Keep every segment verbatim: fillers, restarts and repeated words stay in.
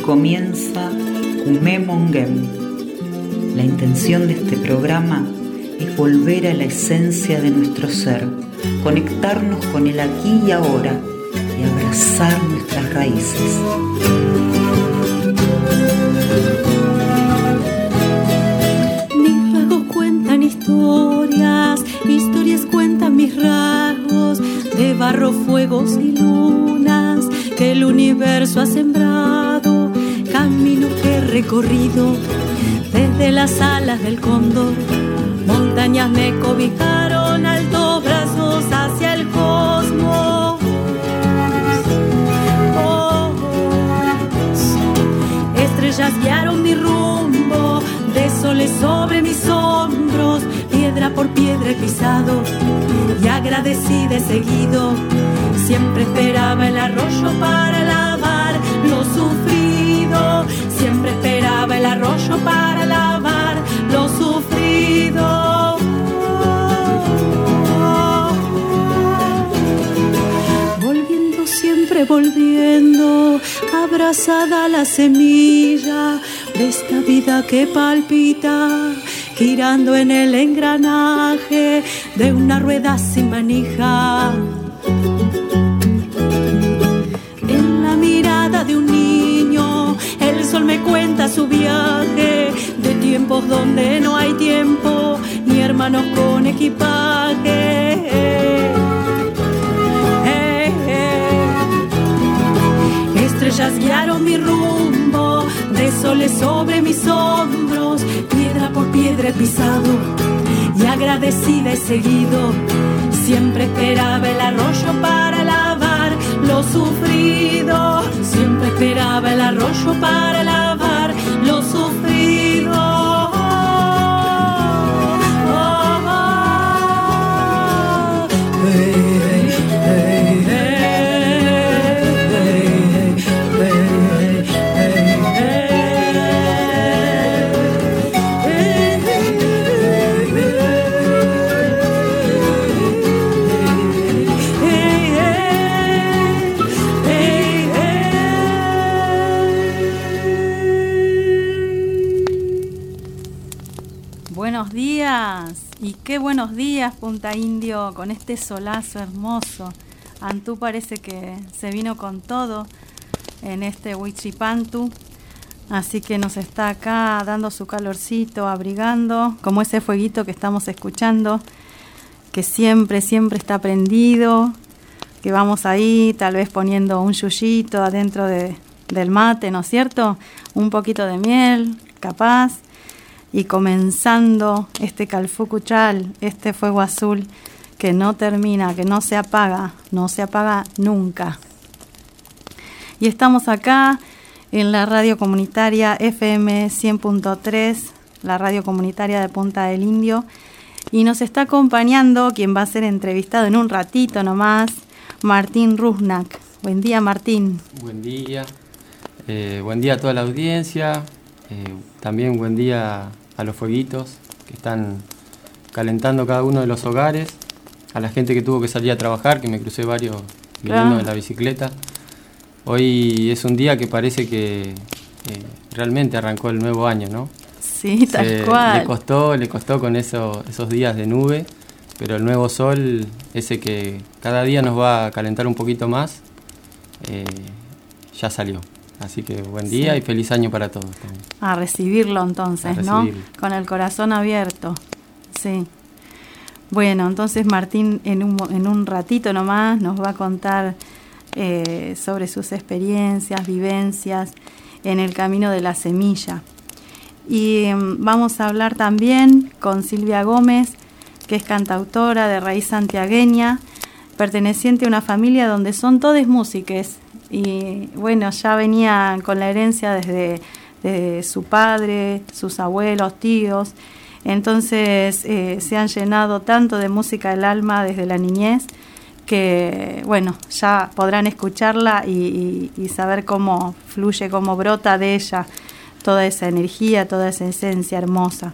comienza Kume Mongem. La intención de este programa es volver a la esencia de nuestro ser, conectarnos con el aquí y ahora y abrazar nuestras raíces. Mis rasgos cuentan historias, historias cuentan mis rasgos, de barro, fuegos y lunas que el universo ha sembrado, camino que he recorrido desde las alas del cóndor. Montañas me cobijaron, altos brazos hacia el cosmos. Oh, estrellas guiaron mi rumbo, de soles sobre mis hombros, piedra por piedra he pisado y agradecida he seguido. Siempre esperaba el arroyo para lavar lo sufrido, siempre esperaba el arroyo para lavar lo sufrido. Volviendo, siempre volviendo, abrazada a la semilla de esta vida que palpita, girando en el engranaje de una rueda sin manija. En la mirada de un niño, el sol me cuenta su viaje, de tiempos donde no hay tiempo, ni hermanos con equipaje. Eh, eh. Estrellas guiaron mi rumbo, de soles sobre mis hombros, piedra por piedra he pisado y agradecida he seguido. Siempre esperaba el arroyo para lavar lo sufrido, siempre esperaba el arroyo para lavar lo sufrido. Buenos días, y qué buenos días Punta Indio, con este solazo hermoso. Antú parece que se vino con todo en este Huichipantu, así que nos está acá dando su calorcito, abrigando, como ese fueguito que estamos escuchando, que siempre, siempre está prendido, que vamos ahí tal vez poniendo un yuyito adentro de, del mate, ¿no es cierto? Un poquito de miel, capaz. Y comenzando este calfucuchal, este fuego azul que no termina, que no se apaga, no se apaga nunca. Y estamos acá en la radio comunitaria F M cien punto tres, la radio comunitaria de Punta del Indio, y nos está acompañando quien va a ser entrevistado en un ratito nomás, Martín Rusnak. Buen día, Martín. Buen día, eh, buen día a toda la audiencia. Eh, también buen día a los fueguitos que están calentando cada uno de los hogares, a la gente que tuvo que salir a trabajar, que me crucé varios viniendo ah. en la bicicleta. Hoy es un día que parece que eh, realmente arrancó el nuevo año, ¿no? Sí, tal Se, cual. Le costó, le costó con eso, esos días de nube, pero el nuevo sol, ese que cada día nos va a calentar un poquito más, eh, ya salió. Así que buen día sí. y feliz año para todos también. A recibirlo entonces, a recibirlo. ¿No? Con el corazón abierto. Sí. Bueno, entonces Martín en un, en un ratito nomás nos va a contar eh, sobre sus experiencias, vivencias en el camino de la semilla. Y eh, vamos a hablar también con Silvia Gómez, que es cantautora de raíz santiagueña, perteneciente a una familia donde son todos músiques. Y bueno, ya venía con la herencia desde, desde su padre, sus abuelos, tíos. Entonces eh, se han llenado tanto de música del alma desde la niñez que, bueno, ya podrán escucharla y, y, y saber cómo fluye, cómo brota de ella toda esa energía, toda esa esencia hermosa.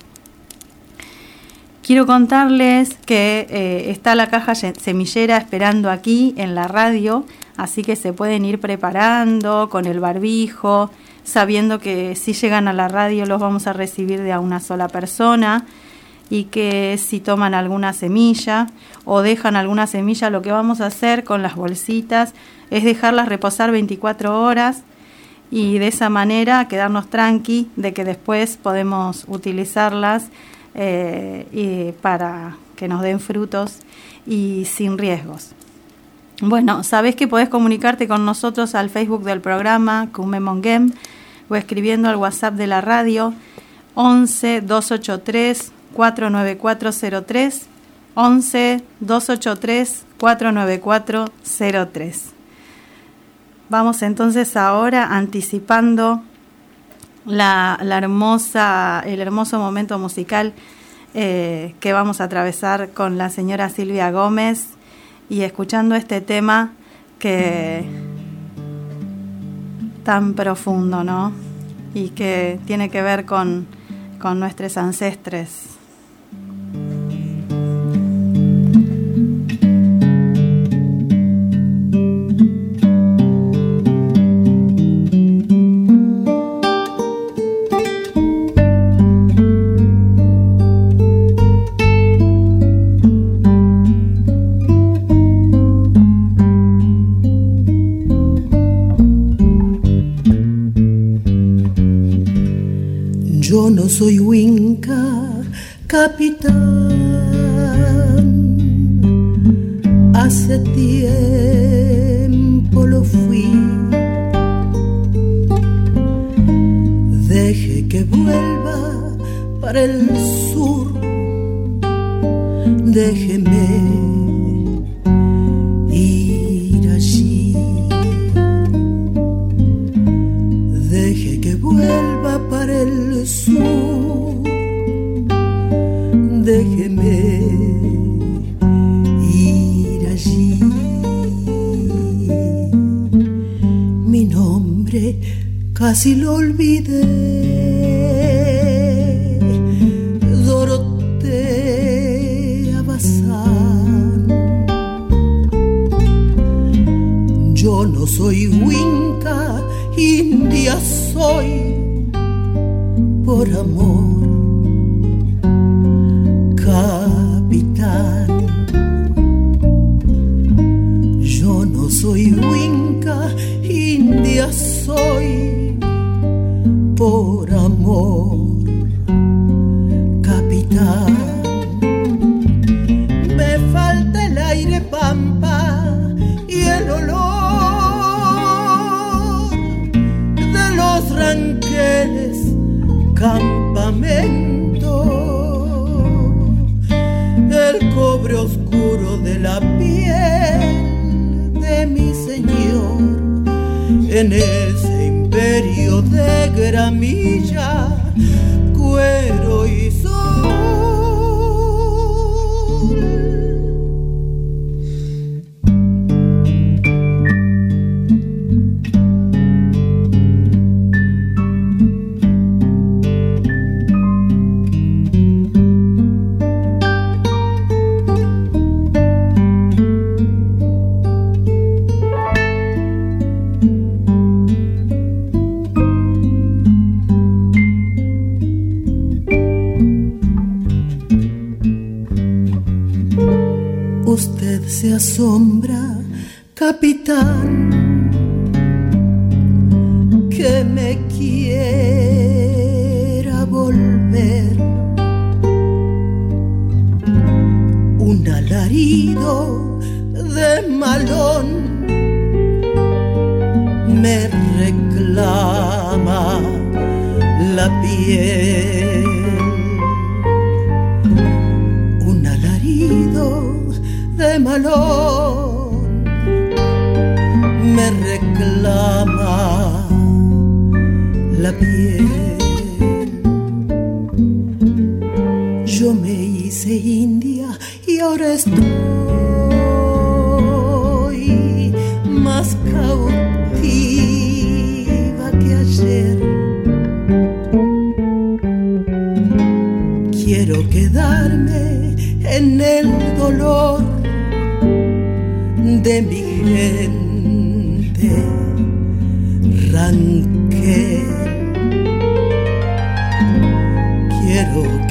Quiero contarles que eh, está la caja semillera esperando aquí en la radio, así que se pueden ir preparando con el barbijo, sabiendo que si llegan a la radio los vamos a recibir de a una sola persona, y que si toman alguna semilla o dejan alguna semilla, lo que vamos a hacer con las bolsitas es dejarlas reposar veinticuatro horas y de esa manera quedarnos tranqui de que después podemos utilizarlas eh, y para que nos den frutos y sin riesgos. Bueno, sabés que podés comunicarte con nosotros al Facebook del programa Kume Monguem o escribiendo al WhatsApp de la radio once, dos ochenta y tres, cuatro nueve cuatro cero tres, once, dos ochenta y tres, cuatro nueve cuatro cero tres. Vamos entonces ahora anticipando la, la hermosa, el hermoso momento musical eh, que vamos a atravesar con la señora Silvia Gómez y escuchando este tema que tan profundo, ¿no? Y que tiene que ver con, con nuestros ancestres. Yo no soy Huinca, capitán, hace tiempo lo fui. Deje que vuelva para el sur, déjeme ir allí. Deje que vuelva para el sur, déjeme ir allí. Mi nombre casi lo olvidé, Dorotea Bazán. Yo no soy Huinca, india soy por amor, capitán. Yo no soy Huinca, india soy por amor, capitán. Me falta el aire pampa y el olor de los ranqueles, campamento, el cobre oscuro de la piel de mi señor, en ese imperio de gramilla, cuero y sol. Usted se asombra, capitán, que me quiera volver. Un alarido de malón me reclama la piel. Un alarido de malón me reclama la piel. Yo me hice india y ahora estoy más cautiva que ayer. Quiero quedarme en el dolor de mi gente ranquera.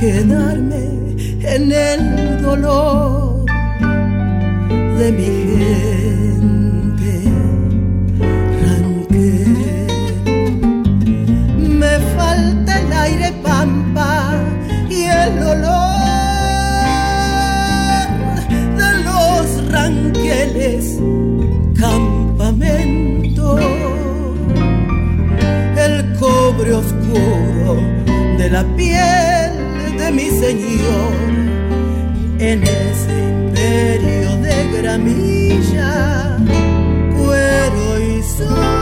quedarme en el dolor de mi gente. Ranquel, me falta el aire pampa y el olor de los ranqueles, campamento, el cobre oscuro de la piel de mi señor en ese imperio de gramilla, cuero y sol.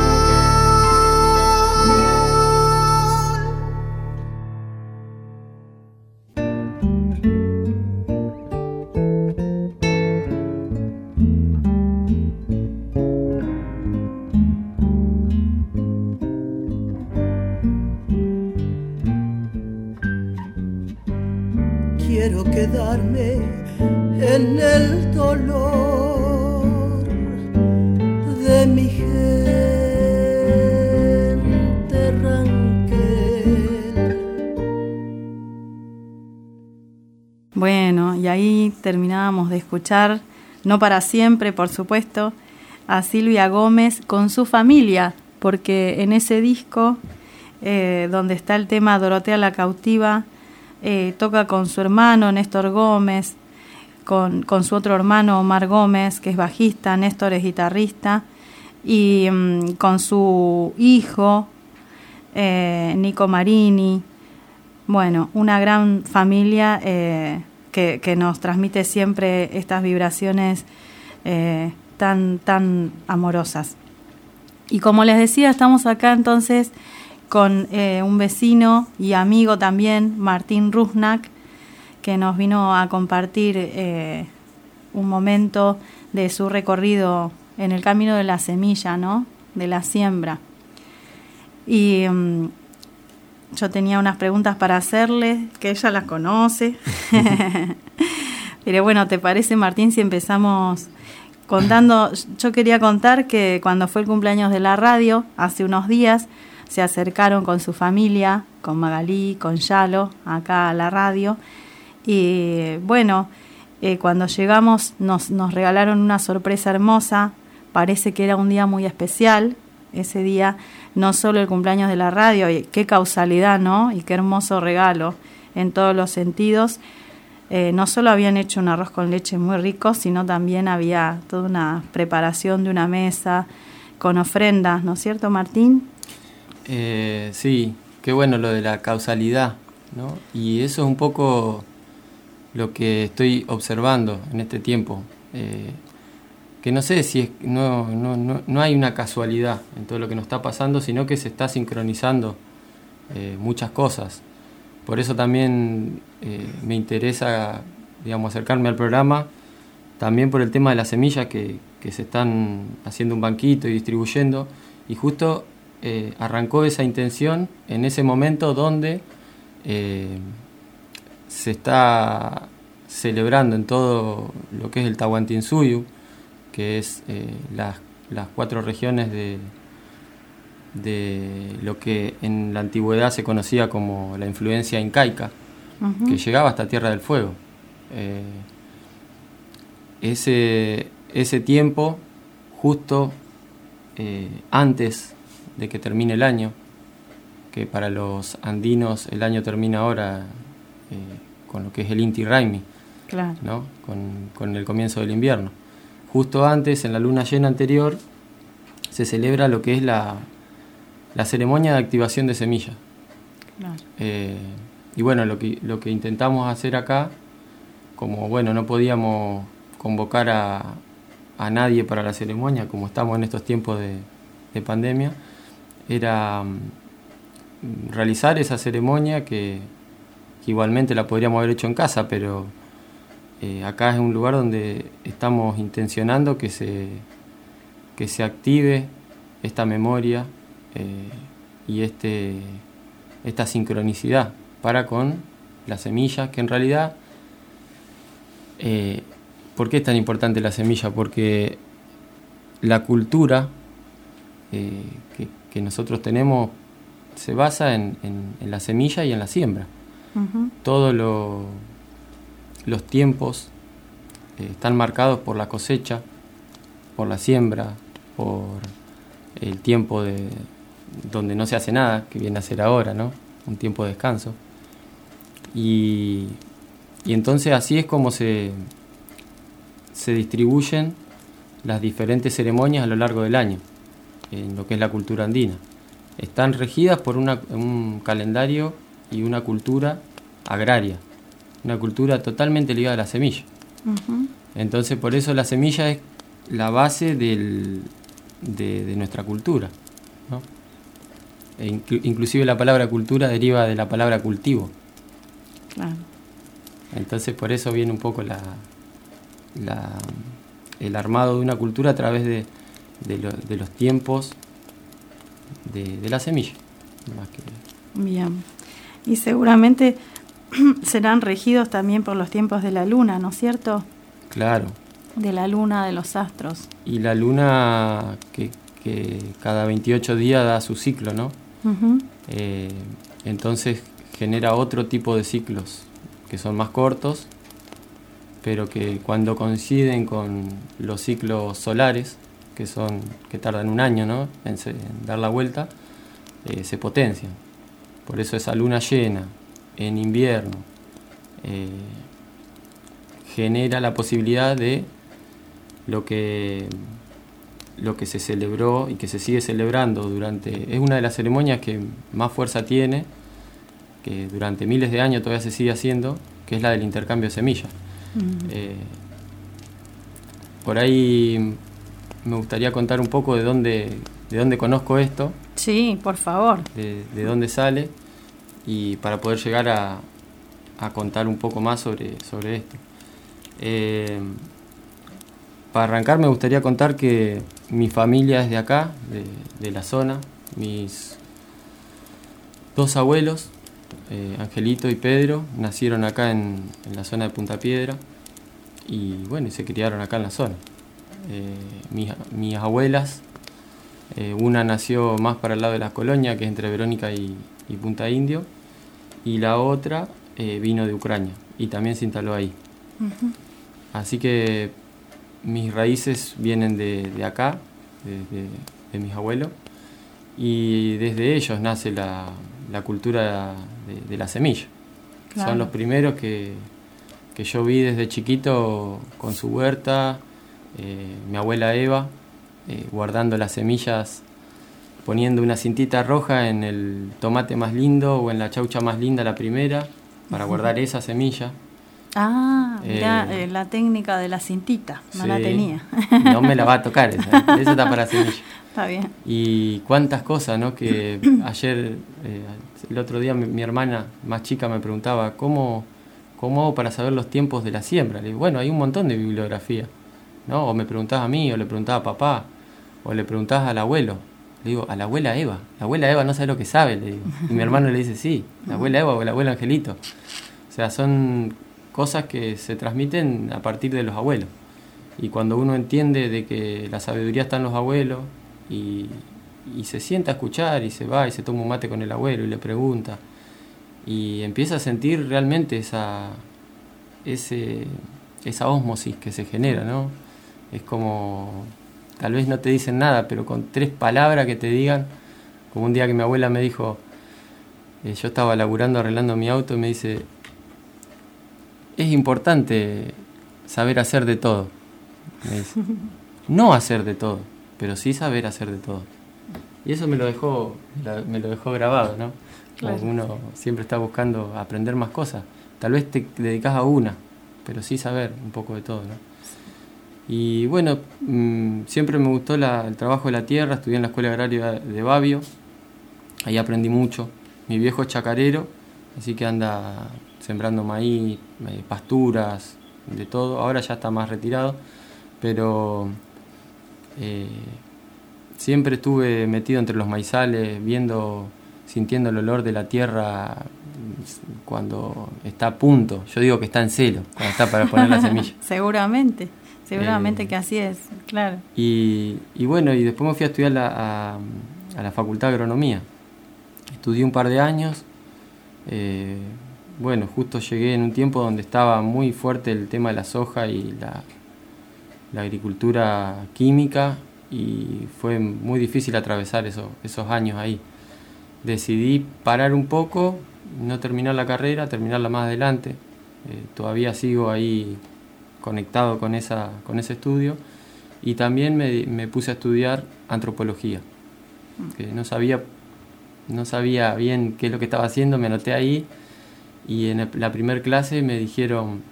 Quiero quedarme en el dolor de mi gente, Ranquel. Bueno, y ahí terminábamos de escuchar, no para siempre, por supuesto, a Silvia Gómez con su familia, porque en ese disco, eh, donde está el tema Dorotea la Cautiva, Eh, toca con su hermano Néstor Gómez, con, con su otro hermano Omar Gómez, que es bajista, Néstor es guitarrista, y um, con su hijo eh, Nico Marini. Bueno, una gran familia eh, que, que nos transmite siempre estas vibraciones eh, tan, tan amorosas. Y como les decía, estamos acá entonces con eh, un vecino y amigo también, Martín Rusnak, que nos vino a compartir eh, un momento de su recorrido en el camino de la semilla, ¿no? De la siembra. Y um, yo tenía unas preguntas para hacerle, que ella las conoce. Pero bueno, ¿te parece, Martín, si empezamos contando? Yo quería contar que cuando fue el cumpleaños de la radio, hace unos días, se acercaron con su familia, con Magalí, con Yalo, acá a la radio. Y bueno, eh, cuando llegamos nos, nos regalaron una sorpresa hermosa. Parece que era un día muy especial. Ese día, no solo el cumpleaños de la radio, y qué causalidad, ¿no? Y qué hermoso regalo en todos los sentidos. Eh, no solo habían hecho un arroz con leche muy rico, sino también había toda una preparación de una mesa con ofrendas, ¿no es cierto, Martín? Eh, sí, qué bueno lo de la causalidad, ¿no? Y eso es un poco lo que estoy observando en este tiempo. Eh, que no sé si es, no, no, no, no hay una casualidad en todo lo que nos está pasando, sino que se está sincronizando eh, muchas cosas. Por eso también eh, me interesa, digamos, acercarme al programa, también por el tema de las semillas que, que se están haciendo un banquito y distribuyendo, y justo Eh, arrancó esa intención en ese momento donde eh, se está celebrando en todo lo que es el Tahuantinsuyu, que es eh, las, las cuatro regiones de, de lo que en la antigüedad se conocía como la influencia incaica, uh-huh. que llegaba hasta Tierra del Fuego. Eh, ese, ese tiempo, justo eh, antes de que termine el año, que para los andinos el año termina ahora eh, con lo que es el Inti Raymi, claro. ¿no? con, con el comienzo del invierno. Justo antes, en la luna llena anterior, se celebra lo que es la, la ceremonia de activación de semillas. Claro. Eh, y bueno, lo que, lo que intentamos hacer acá, como bueno, no podíamos convocar a, a nadie para la ceremonia, como estamos en estos tiempos de, de pandemia, era um, realizar esa ceremonia que, que igualmente la podríamos haber hecho en casa, pero eh, acá es un lugar donde estamos intencionando que se, que se active esta memoria eh, y este, esta sincronicidad para con las semillas, que en realidad, eh, ¿por qué es tan importante la semilla? Porque la cultura eh, que que nosotros tenemos se basa en, en, en la semilla y en la siembra. Uh-huh. Todos lo, los tiempos eh, están marcados por la cosecha, por la siembra, por el tiempo de donde no se hace nada, que viene a ser ahora, ¿no? Un tiempo de descanso. Y, y entonces así es como se, se distribuyen las diferentes ceremonias a lo largo del año, en lo que es la cultura andina. Están regidas por una, un calendario y una cultura agraria, una cultura totalmente ligada a la semilla. Uh-huh. Entonces por eso la semilla es la base del, de, de nuestra cultura, ¿no? E inclu- inclusive la palabra cultura deriva de la palabra cultivo. Claro. Entonces por eso viene un poco la, la, el armado de una cultura a través de, de, lo, de los tiempos de, de la semilla. Más que... Bien. Y seguramente serán regidos también por los tiempos de la luna, ¿no es cierto? Claro. De la luna, de los astros. Y la luna que, que cada veintiocho días da su ciclo, ¿no? Uh-huh. Eh, entonces genera otro tipo de ciclos que son más cortos, pero que cuando coinciden con los ciclos solares, que son que tardan un año, ¿no? en, se, en dar la vuelta, eh, se potencian. Por eso esa luna llena en invierno eh, genera la posibilidad de lo que lo que se celebró y que se sigue celebrando durante... Es una de las ceremonias que más fuerza tiene, que durante miles de años todavía se sigue haciendo, que es la del intercambio de semillas. Uh-huh. Eh, por ahí me gustaría contar un poco de dónde, de dónde conozco esto. Sí, por favor. De, de dónde sale, y para poder llegar a, a contar un poco más sobre, sobre esto. Eh, Para arrancar me gustaría contar que mi familia es de acá, de, de la zona. Mis dos abuelos, eh, Angelito y Pedro, nacieron acá en, en la zona de Punta Piedra y bueno, y se criaron acá en la zona. Eh, mis, mis abuelas, eh, una nació más para el lado de la colonia, que es entre Verónica y, y Punta Indio, y la otra eh, vino de Ucrania y también se instaló ahí. Uh-huh. Así que mis raíces vienen de, de acá, de, de, de mis abuelos, y desde ellos nace la, la cultura de, de la semilla. Claro. Son los primeros que, que yo vi desde chiquito con su huerta, eh, mi abuela Eva, eh, guardando las semillas, poniendo una cintita roja en el tomate más lindo o en la chaucha más linda, la primera, para guardar esa semilla. Ah, mira, eh, eh, la técnica de la cintita, no sí, la tenía. No me la va a tocar esa, esa está para semilla. Está bien. Y cuántas cosas, ¿no? Que ayer, eh, el otro día mi, mi hermana más chica me preguntaba, ¿cómo, ¿cómo hago para saber los tiempos de la siembra? Le digo, bueno, hay un montón de bibliografía, ¿no? O me preguntabas a mí, o le preguntaba a papá, o le preguntabas al abuelo. Le digo, a la abuela Eva. La abuela Eva no sabe lo que sabe, le digo. Y mi hermano le dice, sí, la abuela Eva o el abuelo Angelito. O sea, son cosas que se transmiten a partir de los abuelos. Y cuando uno entiende de que la sabiduría está en los abuelos y, y se sienta a escuchar y se va y se toma un mate con el abuelo y le pregunta y empieza a sentir realmente esa, ese, esa ósmosis que se genera, ¿no? Es como, tal vez no te dicen nada, pero con tres palabras que te digan, como un día que mi abuela me dijo, eh, yo estaba laburando arreglando mi auto y me dice, es importante saber hacer de todo. Me dice. No hacer de todo, pero sí saber hacer de todo. Y eso me lo dejó, me lo dejó grabado, ¿no? Claro. Uno siempre está buscando aprender más cosas. Tal vez te dedicas a una, pero sí saber un poco de todo, ¿no? Y bueno, mmm, siempre me gustó la, el trabajo de la tierra. Estudié en la Escuela Agraria de Babio. Ahí aprendí mucho. Mi viejo es chacarero, así que anda sembrando maíz, pasturas, de todo. Ahora ya está más retirado, pero eh, siempre estuve metido entre los maizales, viendo, sintiendo el olor de la tierra cuando está a punto. Yo digo que está en celo, cuando está para poner la semilla. Seguramente, seguramente eh, que así es, claro. Y, y bueno, y después me fui a estudiar la, a, a la Facultad de Agronomía. Estudié un par de años, eh, bueno, justo llegué en un tiempo donde estaba muy fuerte el tema de la soja y la, la agricultura química, y fue muy difícil atravesar eso, esos años ahí. Decidí parar un poco, no terminar la carrera, terminarla más adelante. Eh, todavía sigo ahí conectado con, esa, con ese estudio, y también me, me puse a estudiar antropología, que no sabía, no sabía bien qué es lo que estaba haciendo, me anoté ahí, y en el, la primer clase me dijeron,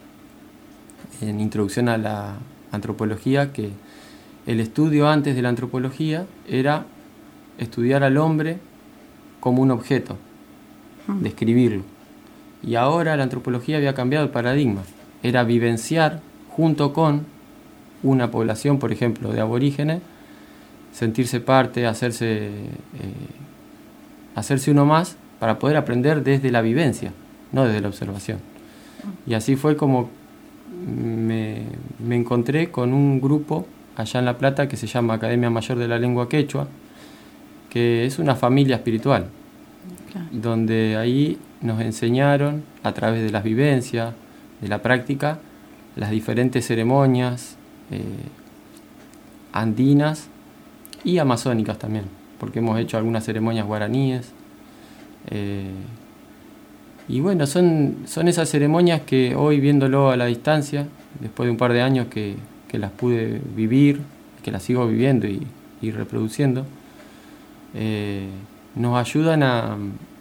en introducción a la antropología, que el estudio antes de la antropología era estudiar al hombre como un objeto, describirlo. Y ahora la antropología había cambiado el paradigma, era vivenciar junto con una población, por ejemplo, de aborígenes, sentirse parte, hacerse, eh, hacerse uno más, para poder aprender desde la vivencia, no desde la observación. Y así fue como me, me encontré con un grupo allá en La Plata que se llama Academia Mayor de la Lengua Quechua, que es una familia espiritual, claro, donde ahí nos enseñaron a través de las vivencias, de la práctica, las diferentes ceremonias eh, andinas y amazónicas también, porque hemos hecho algunas ceremonias guaraníes. Eh, y bueno, son, son esas ceremonias que hoy, viéndolo a la distancia, después de un par de años que, que las pude vivir, que las sigo viviendo y, y reproduciendo, eh, nos ayudan a,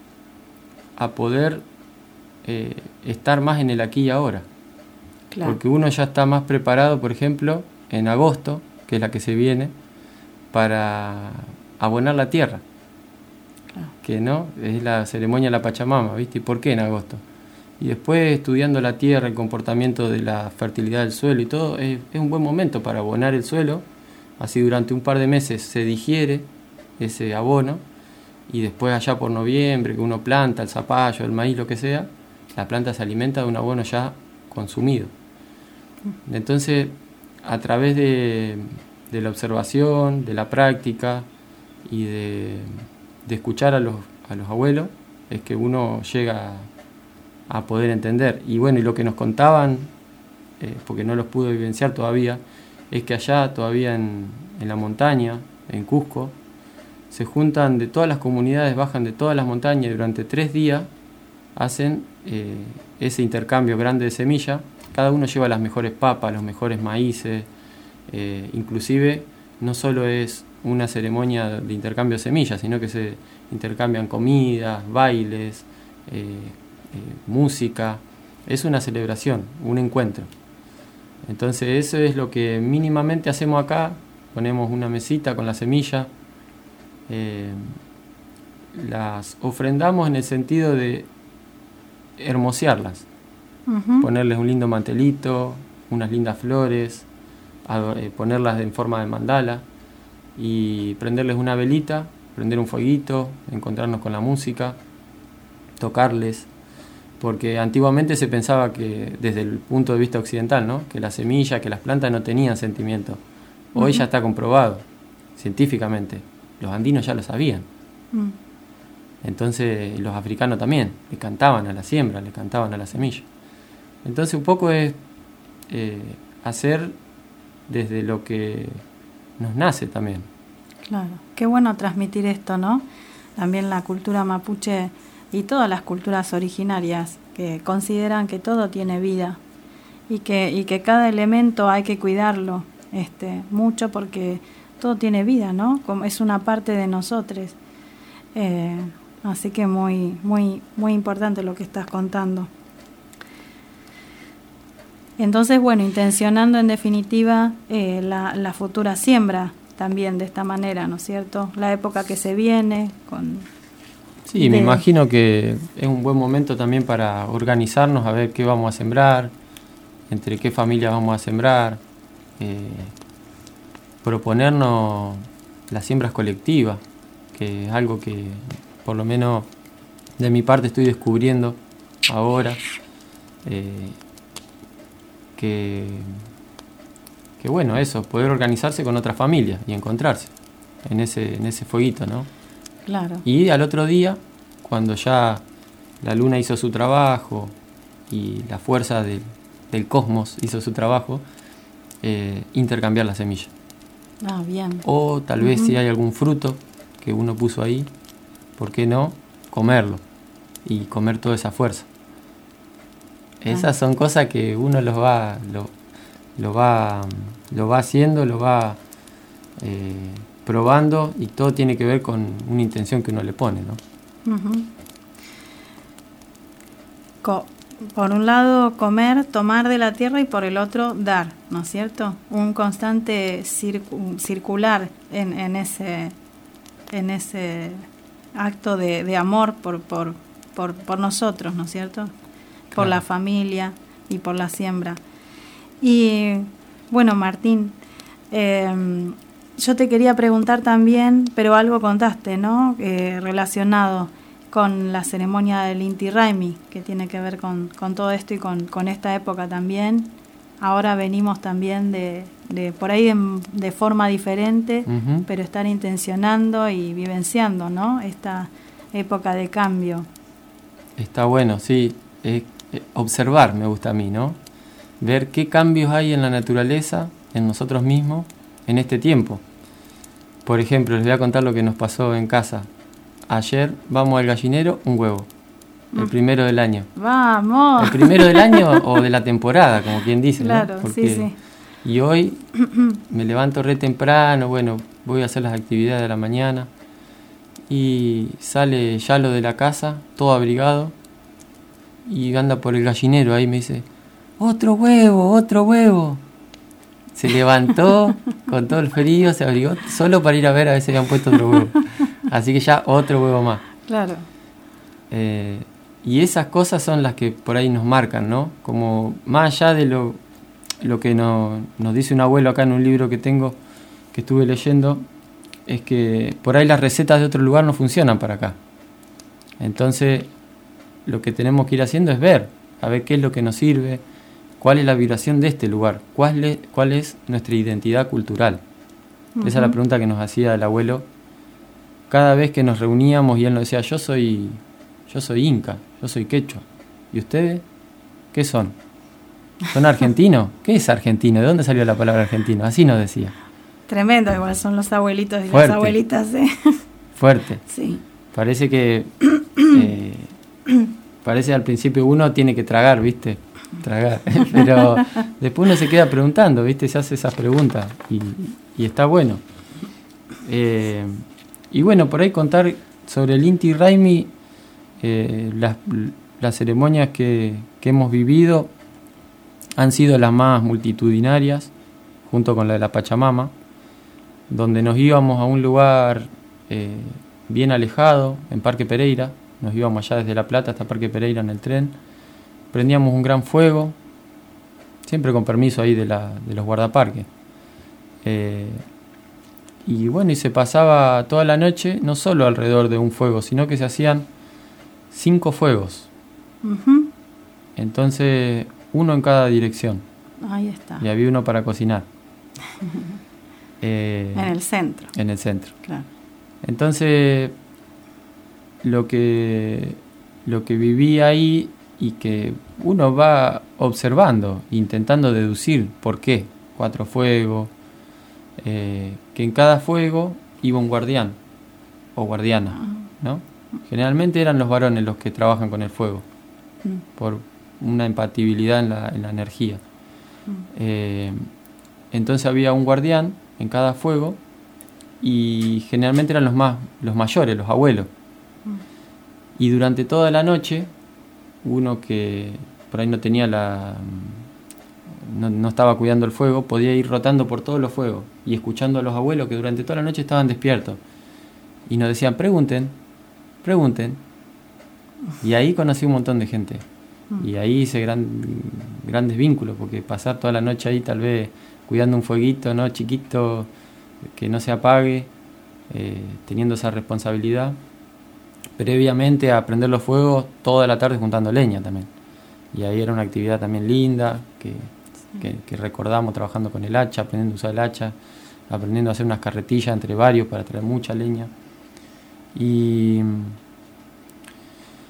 a poder eh, estar más en el aquí y ahora. Claro. Porque uno ya está más preparado, por ejemplo, en agosto, que es la que se viene, para abonar la tierra. Claro. Que no, es la ceremonia de la Pachamama, ¿viste? ¿Y por qué en agosto? Y después, estudiando la tierra, el comportamiento de la fertilidad del suelo y todo, es, es un buen momento para abonar el suelo. Así durante un par de meses se digiere ese abono, y después allá por noviembre, que uno planta el zapallo, el maíz, lo que sea, la planta se alimenta de un abono ya consumido. Entonces, a través de, de la observación, de la práctica y de, de escuchar a los, a los abuelos, es que uno llega a, a poder entender. Y bueno, y lo que nos contaban, eh, porque no los pude vivenciar todavía, es que allá todavía en, en la montaña, en Cusco, se juntan de todas las comunidades, bajan de todas las montañas, y durante tres días hacen eh, ese intercambio grande de semillas. Cada uno lleva las mejores papas, los mejores maíces, eh, inclusive no solo es una ceremonia de intercambio de semillas, sino que se intercambian comidas, bailes, eh, eh, música. Es una celebración, un encuentro. Entonces eso es lo que mínimamente hacemos acá. Ponemos una mesita con la semilla, eh, las ofrendamos en el sentido de hermosearlas. Uh-huh. Ponerles un lindo mantelito, unas lindas flores, eh, ponerlas en forma de mandala y prenderles una velita, prender un fueguito, encontrarnos con la música, tocarles, porque antiguamente se pensaba que, desde el punto de vista occidental, ¿no?, que las semillas, que las plantas no tenían sentimiento. Hoy uh-huh. ya está comprobado científicamente, los andinos ya lo sabían. Uh-huh. Entonces los africanos también le cantaban a la siembra, le cantaban a la semilla. Entonces un poco es eh, hacer desde lo que nos nace también. Claro, qué bueno transmitir esto, ¿no? También la cultura mapuche y todas las culturas originarias que consideran que todo tiene vida y que, y que cada elemento hay que cuidarlo este, mucho, porque todo tiene vida, ¿no? Como es una parte de nosotros. Eh, así que muy, muy, muy importante lo que estás contando. Entonces, bueno, intencionando en definitiva eh, la, la futura siembra también de esta manera, ¿no es cierto? La época que se viene con... Sí, de... me imagino que es un buen momento también para organizarnos, a ver qué vamos a sembrar, entre qué familias vamos a sembrar, eh, proponernos las siembras colectivas, que es algo que por lo menos de mi parte estoy descubriendo ahora, eh, que, que bueno, eso, poder organizarse con otras familias y encontrarse en ese, en ese fueguito, ¿no? Claro. Y al otro día, cuando ya la luna hizo su trabajo y la fuerza del, del cosmos hizo su trabajo, eh, intercambiar la semilla. Ah, bien. O tal vez uh-huh. si hay algún fruto que uno puso ahí, ¿por qué no comerlo? Y comer toda esa fuerza. Ah. Esas son cosas que uno los va, lo, lo va, lo va haciendo, lo va eh, probando, y todo tiene que ver con una intención que uno le pone, ¿no? Uh-huh. Co- por un lado comer, tomar de la tierra, y por el otro dar, ¿no es cierto? Un constante circu- circular en, en ese en ese acto de, de amor por, por, por, por nosotros, ¿no es cierto? Por claro. La familia y por la siembra. Y bueno, Martín, eh, yo te quería preguntar también, pero algo contaste, ¿no? Eh, relacionado con la ceremonia del Inti Raymi, que tiene que ver con, con todo esto y con, con esta época también. Ahora venimos también de, de por ahí de, de forma diferente, uh-huh. pero estar intencionando y vivenciando, ¿no? Esta época de cambio. Está bueno, sí. Eh, eh, observar me gusta a mí, ¿no? Ver qué cambios hay en la naturaleza, en nosotros mismos, en este tiempo. Por ejemplo, les voy a contar lo que nos pasó en casa. Ayer vamos al gallinero, un huevo. El mm. primero del año. ¡Vamos! El primero del año o de la temporada, como quien dice, claro, ¿no? Porque, sí, sí. Y hoy me levanto re temprano, bueno, voy a hacer las actividades de la mañana. Y sale Yalo de la casa, todo abrigado. Y anda por el gallinero, ahí me dice, ¡otro huevo, otro huevo! Se levantó con todo el frío, se abrigó, solo para ir a ver a ver si habían puesto otro huevo. Así que ya otro huevo más. Claro. Eh, y esas cosas son las que por ahí nos marcan, ¿no? Como más allá de lo, lo que no, nos dice un abuelo acá en un libro que tengo, que estuve leyendo, es que por ahí las recetas de otro lugar no funcionan para acá. Entonces, lo que tenemos que ir haciendo es ver, a ver qué es lo que nos sirve, cuál es la vibración de este lugar, cuál es, cuál es nuestra identidad cultural. Uh-huh. Esa es la pregunta que nos hacía el abuelo cada vez que nos reuníamos, y él nos decía, yo soy, yo soy inca, yo soy quechua. ¿Y ustedes? ¿Qué son? ¿Son argentinos? ¿Qué es argentino? ¿De dónde salió la palabra argentino? Así nos decía. Tremendo, igual son los abuelitos y Fuerte. Las abuelitas, ¿eh? Fuerte. Sí. Parece que eh, parece al principio uno tiene que tragar, ¿viste? Tragar. Pero después uno se queda preguntando, ¿viste? Se hace esas preguntas y, y está bueno. Eh, y bueno, por ahí contar sobre el Inti Raymi, eh, las, las ceremonias que, que hemos vivido han sido las más multitudinarias, junto con la de la Pachamama, donde nos íbamos a un lugar eh, bien alejado, en Parque Pereira. Nos íbamos allá desde La Plata hasta Parque Pereira en el tren. Prendíamos un gran fuego, siempre con permiso ahí de, la, de los guardaparques. Eh, y bueno, y se pasaba toda la noche, no solo alrededor de un fuego, sino que se hacían cinco fuegos. Uh-huh. Entonces, uno en cada dirección. Ahí está. Y había uno para cocinar. eh, en el centro. En el centro. Claro. Entonces, lo que, lo que viví ahí y que uno va observando, intentando deducir por qué, cuatro fuegos, eh, que en cada fuego iba un guardián o guardiana, ¿no? Generalmente eran los varones los que trabajan con el fuego, mm. por una empatibilidad en la, en la energía. Mm. Eh, entonces había un guardián en cada fuego y generalmente eran los más, los mayores, los abuelos. Mm. Y durante toda la noche, uno que por ahí no tenía la... No, no estaba cuidando el fuego, podía ir rotando por todos los fuegos y escuchando a los abuelos que durante toda la noche estaban despiertos. Y nos decían, pregunten, pregunten. Y ahí conocí un montón de gente. Y ahí hice gran, grandes vínculos, porque pasar toda la noche ahí tal vez cuidando un fueguito, ¿no? Chiquito, que no se apague, eh, teniendo esa responsabilidad. Previamente a prender los fuegos, toda la tarde juntando leña también. Y ahí era una actividad también linda, que, que, que recordamos trabajando con el hacha, aprendiendo a usar el hacha, aprendiendo a hacer unas carretillas entre varios para traer mucha leña. Y,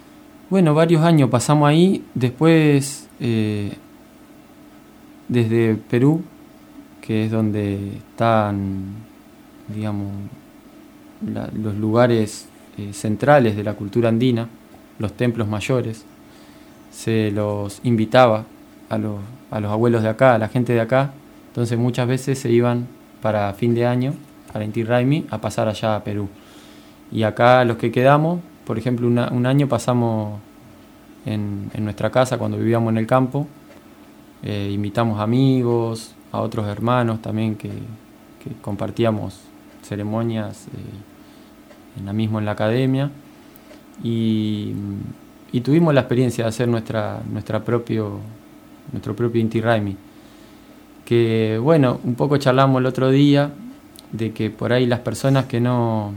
Bueno, varios años pasamos ahí, después eh, desde Perú, que es donde están, digamos, la, los lugares eh, centrales de la cultura andina, los templos mayores, se los invitaba a los, a los abuelos de acá, a la gente de acá, entonces muchas veces se iban para fin de año, para Inti Raymi, a pasar allá a Perú. Y acá los que quedamos, por ejemplo, una, un año pasamos en, en nuestra casa cuando vivíamos en el campo, eh, invitamos amigos, a otros hermanos también que, que compartíamos ceremonias eh, en la misma en la academia, y, y tuvimos la experiencia de hacer nuestra, nuestra propio, nuestro propio Inti Raymi, que bueno, un poco charlamos el otro día de que por ahí las personas que no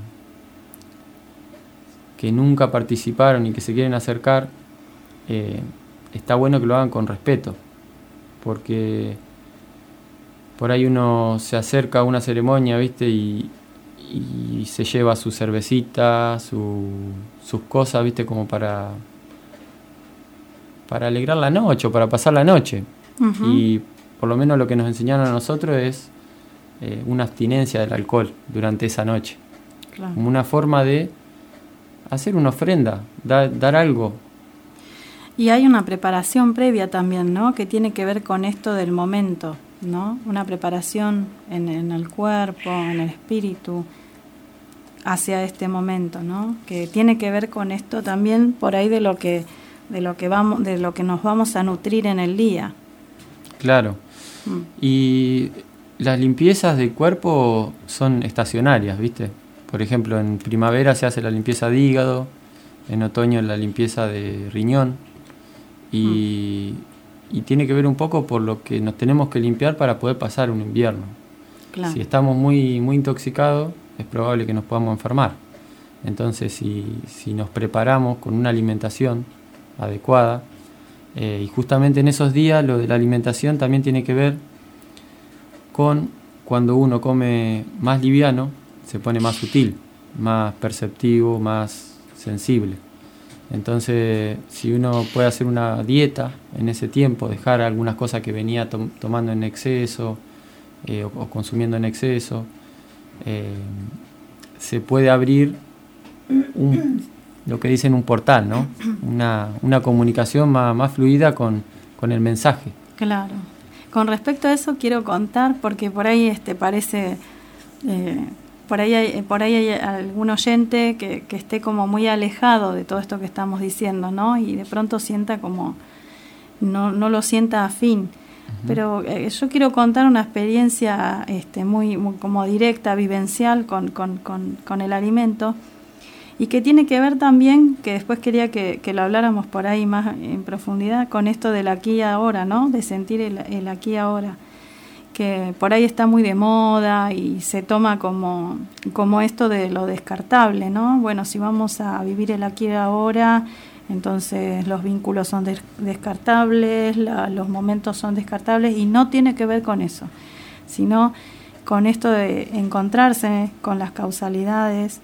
que nunca participaron y que se quieren acercar, eh, está bueno que lo hagan con respeto, porque por ahí uno se acerca a una ceremonia, ¿viste? Y, y se lleva su cervecita, su, sus cosas, ¿viste? Como para, para alegrar la noche o para pasar la noche. Uh-huh. Y por lo menos lo que nos enseñaron a nosotros es eh, una abstinencia del alcohol durante esa noche. Claro. Como una forma de hacer una ofrenda, da, dar algo. Y hay una preparación previa también, ¿no? Que tiene que ver con esto del momento, ¿no? Una preparación en, en el cuerpo, en el espíritu, hacia este momento, ¿no? Que tiene que ver con esto también por ahí de lo que, de lo que vamos, de lo que nos vamos a nutrir en el día. Claro. Mm. Y las limpiezas del cuerpo son estacionarias, ¿viste? Por ejemplo, en primavera se hace la limpieza de hígado, en otoño la limpieza de riñón, y, mm. y tiene que ver un poco por lo que nos tenemos que limpiar para poder pasar un invierno. Claro. Si estamos muy, muy intoxicados, es probable que nos podamos enfermar. Entonces, si, si nos preparamos con una alimentación adecuada, eh, y justamente en esos días lo de la alimentación también tiene que ver con cuando uno come más liviano, se pone más sutil, más perceptivo, más sensible. Entonces, si uno puede hacer una dieta en ese tiempo, dejar algunas cosas que venía to- tomando en exceso eh, o, o consumiendo en exceso, eh, se puede abrir un, lo que dicen un portal, ¿no? Una, una comunicación más, más fluida con, con el mensaje. Claro. Con respecto a eso quiero contar, porque por ahí este parece... Eh, Por ahí, hay, por ahí hay algún oyente que, que esté como muy alejado de todo esto que estamos diciendo, ¿no? Y de pronto sienta como, no, no lo sienta afín. Uh-huh. Pero eh, yo quiero contar una experiencia este, muy, muy como directa, vivencial con, con, con, con el alimento, y que tiene que ver también, que después quería que, que lo habláramos por ahí más en profundidad, con esto del aquí y ahora, ¿no? De sentir el, el aquí y ahora, que por ahí está muy de moda y se toma como, como esto de lo descartable, ¿no? Bueno, si vamos a vivir el aquí y ahora, entonces los vínculos son des- descartables, la, los momentos son descartables, y no tiene que ver con eso, sino con esto de encontrarse con las causalidades.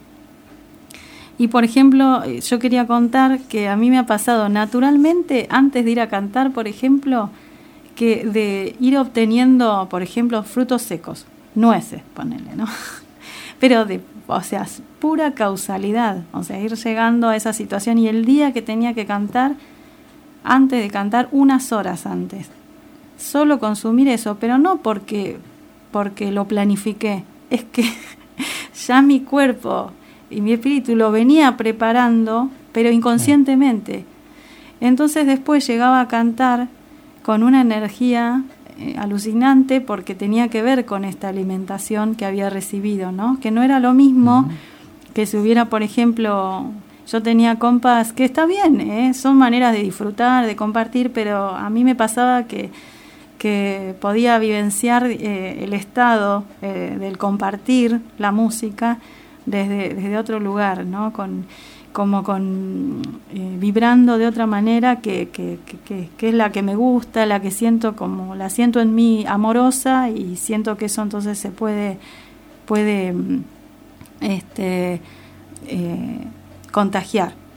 Y por ejemplo, yo quería contar que a mí me ha pasado naturalmente, antes de ir a cantar, por ejemplo, que de ir obteniendo, por ejemplo, frutos secos, nueces, ponele, ¿no? Pero de, o sea, pura causalidad, o sea, ir llegando a esa situación, y el día que tenía que cantar, antes de cantar, unas horas antes, solo consumir eso, pero no porque, porque lo planifiqué, es que ya mi cuerpo y mi espíritu lo venía preparando, pero inconscientemente. Entonces después llegaba a cantar con una energía eh, alucinante, porque tenía que ver con esta alimentación que había recibido, ¿no? Que no era lo mismo uh-huh. que si hubiera, por ejemplo, yo tenía compas, que está bien, ¿eh? Son maneras de disfrutar, de compartir, pero a mí me pasaba que, que podía vivenciar eh, el estado eh, del compartir la música desde, desde otro lugar, ¿no? Con... como con eh, vibrando de otra manera que, que, que, que es la que me gusta, la que siento como, la siento en mí amorosa, y siento que eso entonces se puede, puede este, eh, contagiar.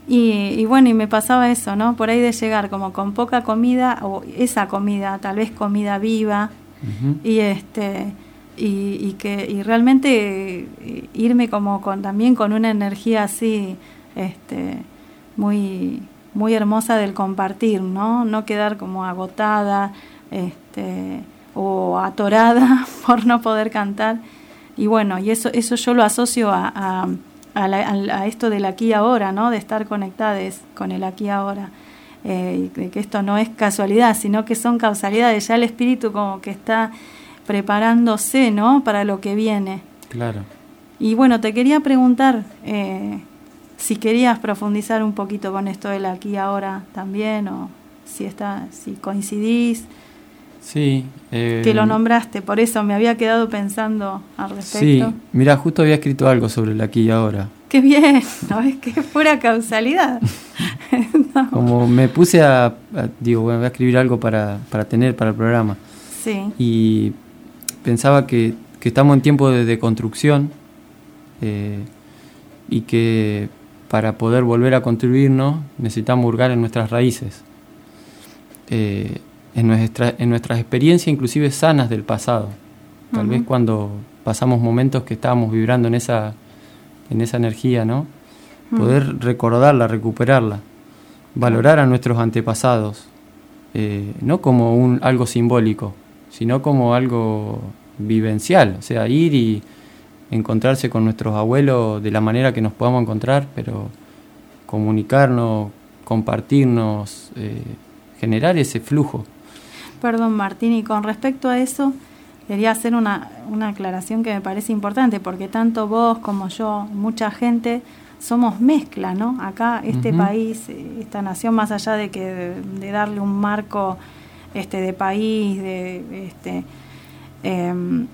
Y, y bueno, y me pasaba eso, ¿no? Por ahí de llegar como con poca comida, o esa comida, tal vez comida viva, uh-huh. y este y, y que y realmente eh, irme como con también con una energía así, este, muy muy hermosa del compartir, ¿no? No quedar como agotada, este, o atorada por no poder cantar. Y bueno, y eso eso yo lo asocio a, a A, la, a esto del aquí y ahora, ¿no? De estar conectados con el aquí y ahora, eh, de que esto no es casualidad, sino que son causalidades. Ya el espíritu como que está preparándose, ¿no? Para lo que viene. Claro. Y bueno, te quería preguntar eh, si querías profundizar un poquito con esto del aquí y ahora también, o si está, si coincidís. Sí. Eh, que lo nombraste, por eso me había quedado pensando al respecto. Sí, mira, justo había escrito algo sobre el aquí y ahora. ¡Qué bien! ¿No es que fuera causalidad? No. Como me puse a, a digo, bueno, voy a escribir algo para, para tener para el programa. Sí. Y pensaba que, que estamos en tiempo de, de construcción, eh, y que para poder volver a construirnos necesitamos hurgar en nuestras raíces. Eh, En, nuestra, en nuestras experiencias inclusive sanas del pasado. Tal uh-huh. vez cuando pasamos momentos que estábamos vibrando en esa, en esa energía, ¿no? Uh-huh. Poder recordarla, recuperarla, valorar a nuestros antepasados, eh, no como un, algo simbólico, sino como algo vivencial, o sea, ir y encontrarse con nuestros abuelos de la manera que nos podamos encontrar, pero comunicarnos, compartirnos, eh, generar ese flujo. Perdón, Martín, y con respecto a eso, quería hacer una, una aclaración que me parece importante, porque tanto vos como yo, mucha gente, somos mezcla, ¿no? Acá, este uh-huh. país, esta nación, más allá de que de, de darle un marco este de país, de este eh,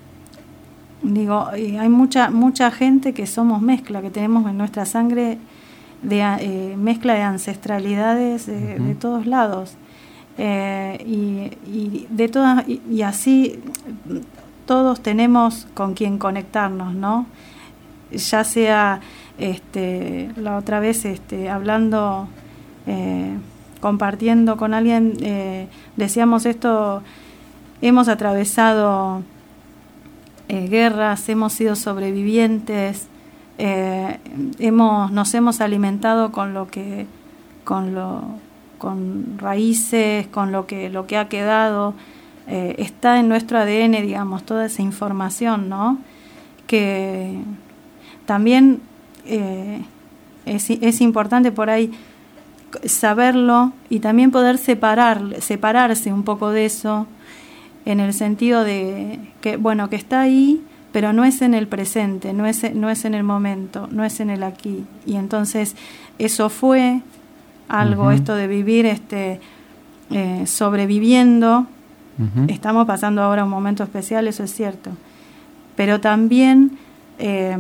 digo, hay mucha mucha gente que somos mezcla, que tenemos en nuestra sangre de eh, mezcla de ancestralidades de, uh-huh. de todos lados. Eh, y, y de todas y, y así todos tenemos con quien conectarnos, ¿no? Ya sea este la otra vez este hablando eh, compartiendo con alguien, eh, decíamos esto, hemos atravesado eh, guerras, hemos sido sobrevivientes, eh, hemos nos hemos alimentado con lo que con lo con raíces, con lo que lo que ha quedado, eh, está en nuestro A D N, digamos, toda esa información, ¿no? Que también eh, es, es importante por ahí saberlo y también poder separar, separarse un poco de eso, en el sentido de que, bueno, que está ahí, pero no es en el presente, no es, no es en el momento, no es en el aquí. Y entonces eso fue algo, uh-huh. esto de vivir este eh, sobreviviendo, uh-huh. estamos pasando ahora un momento especial, eso es cierto, pero también eh,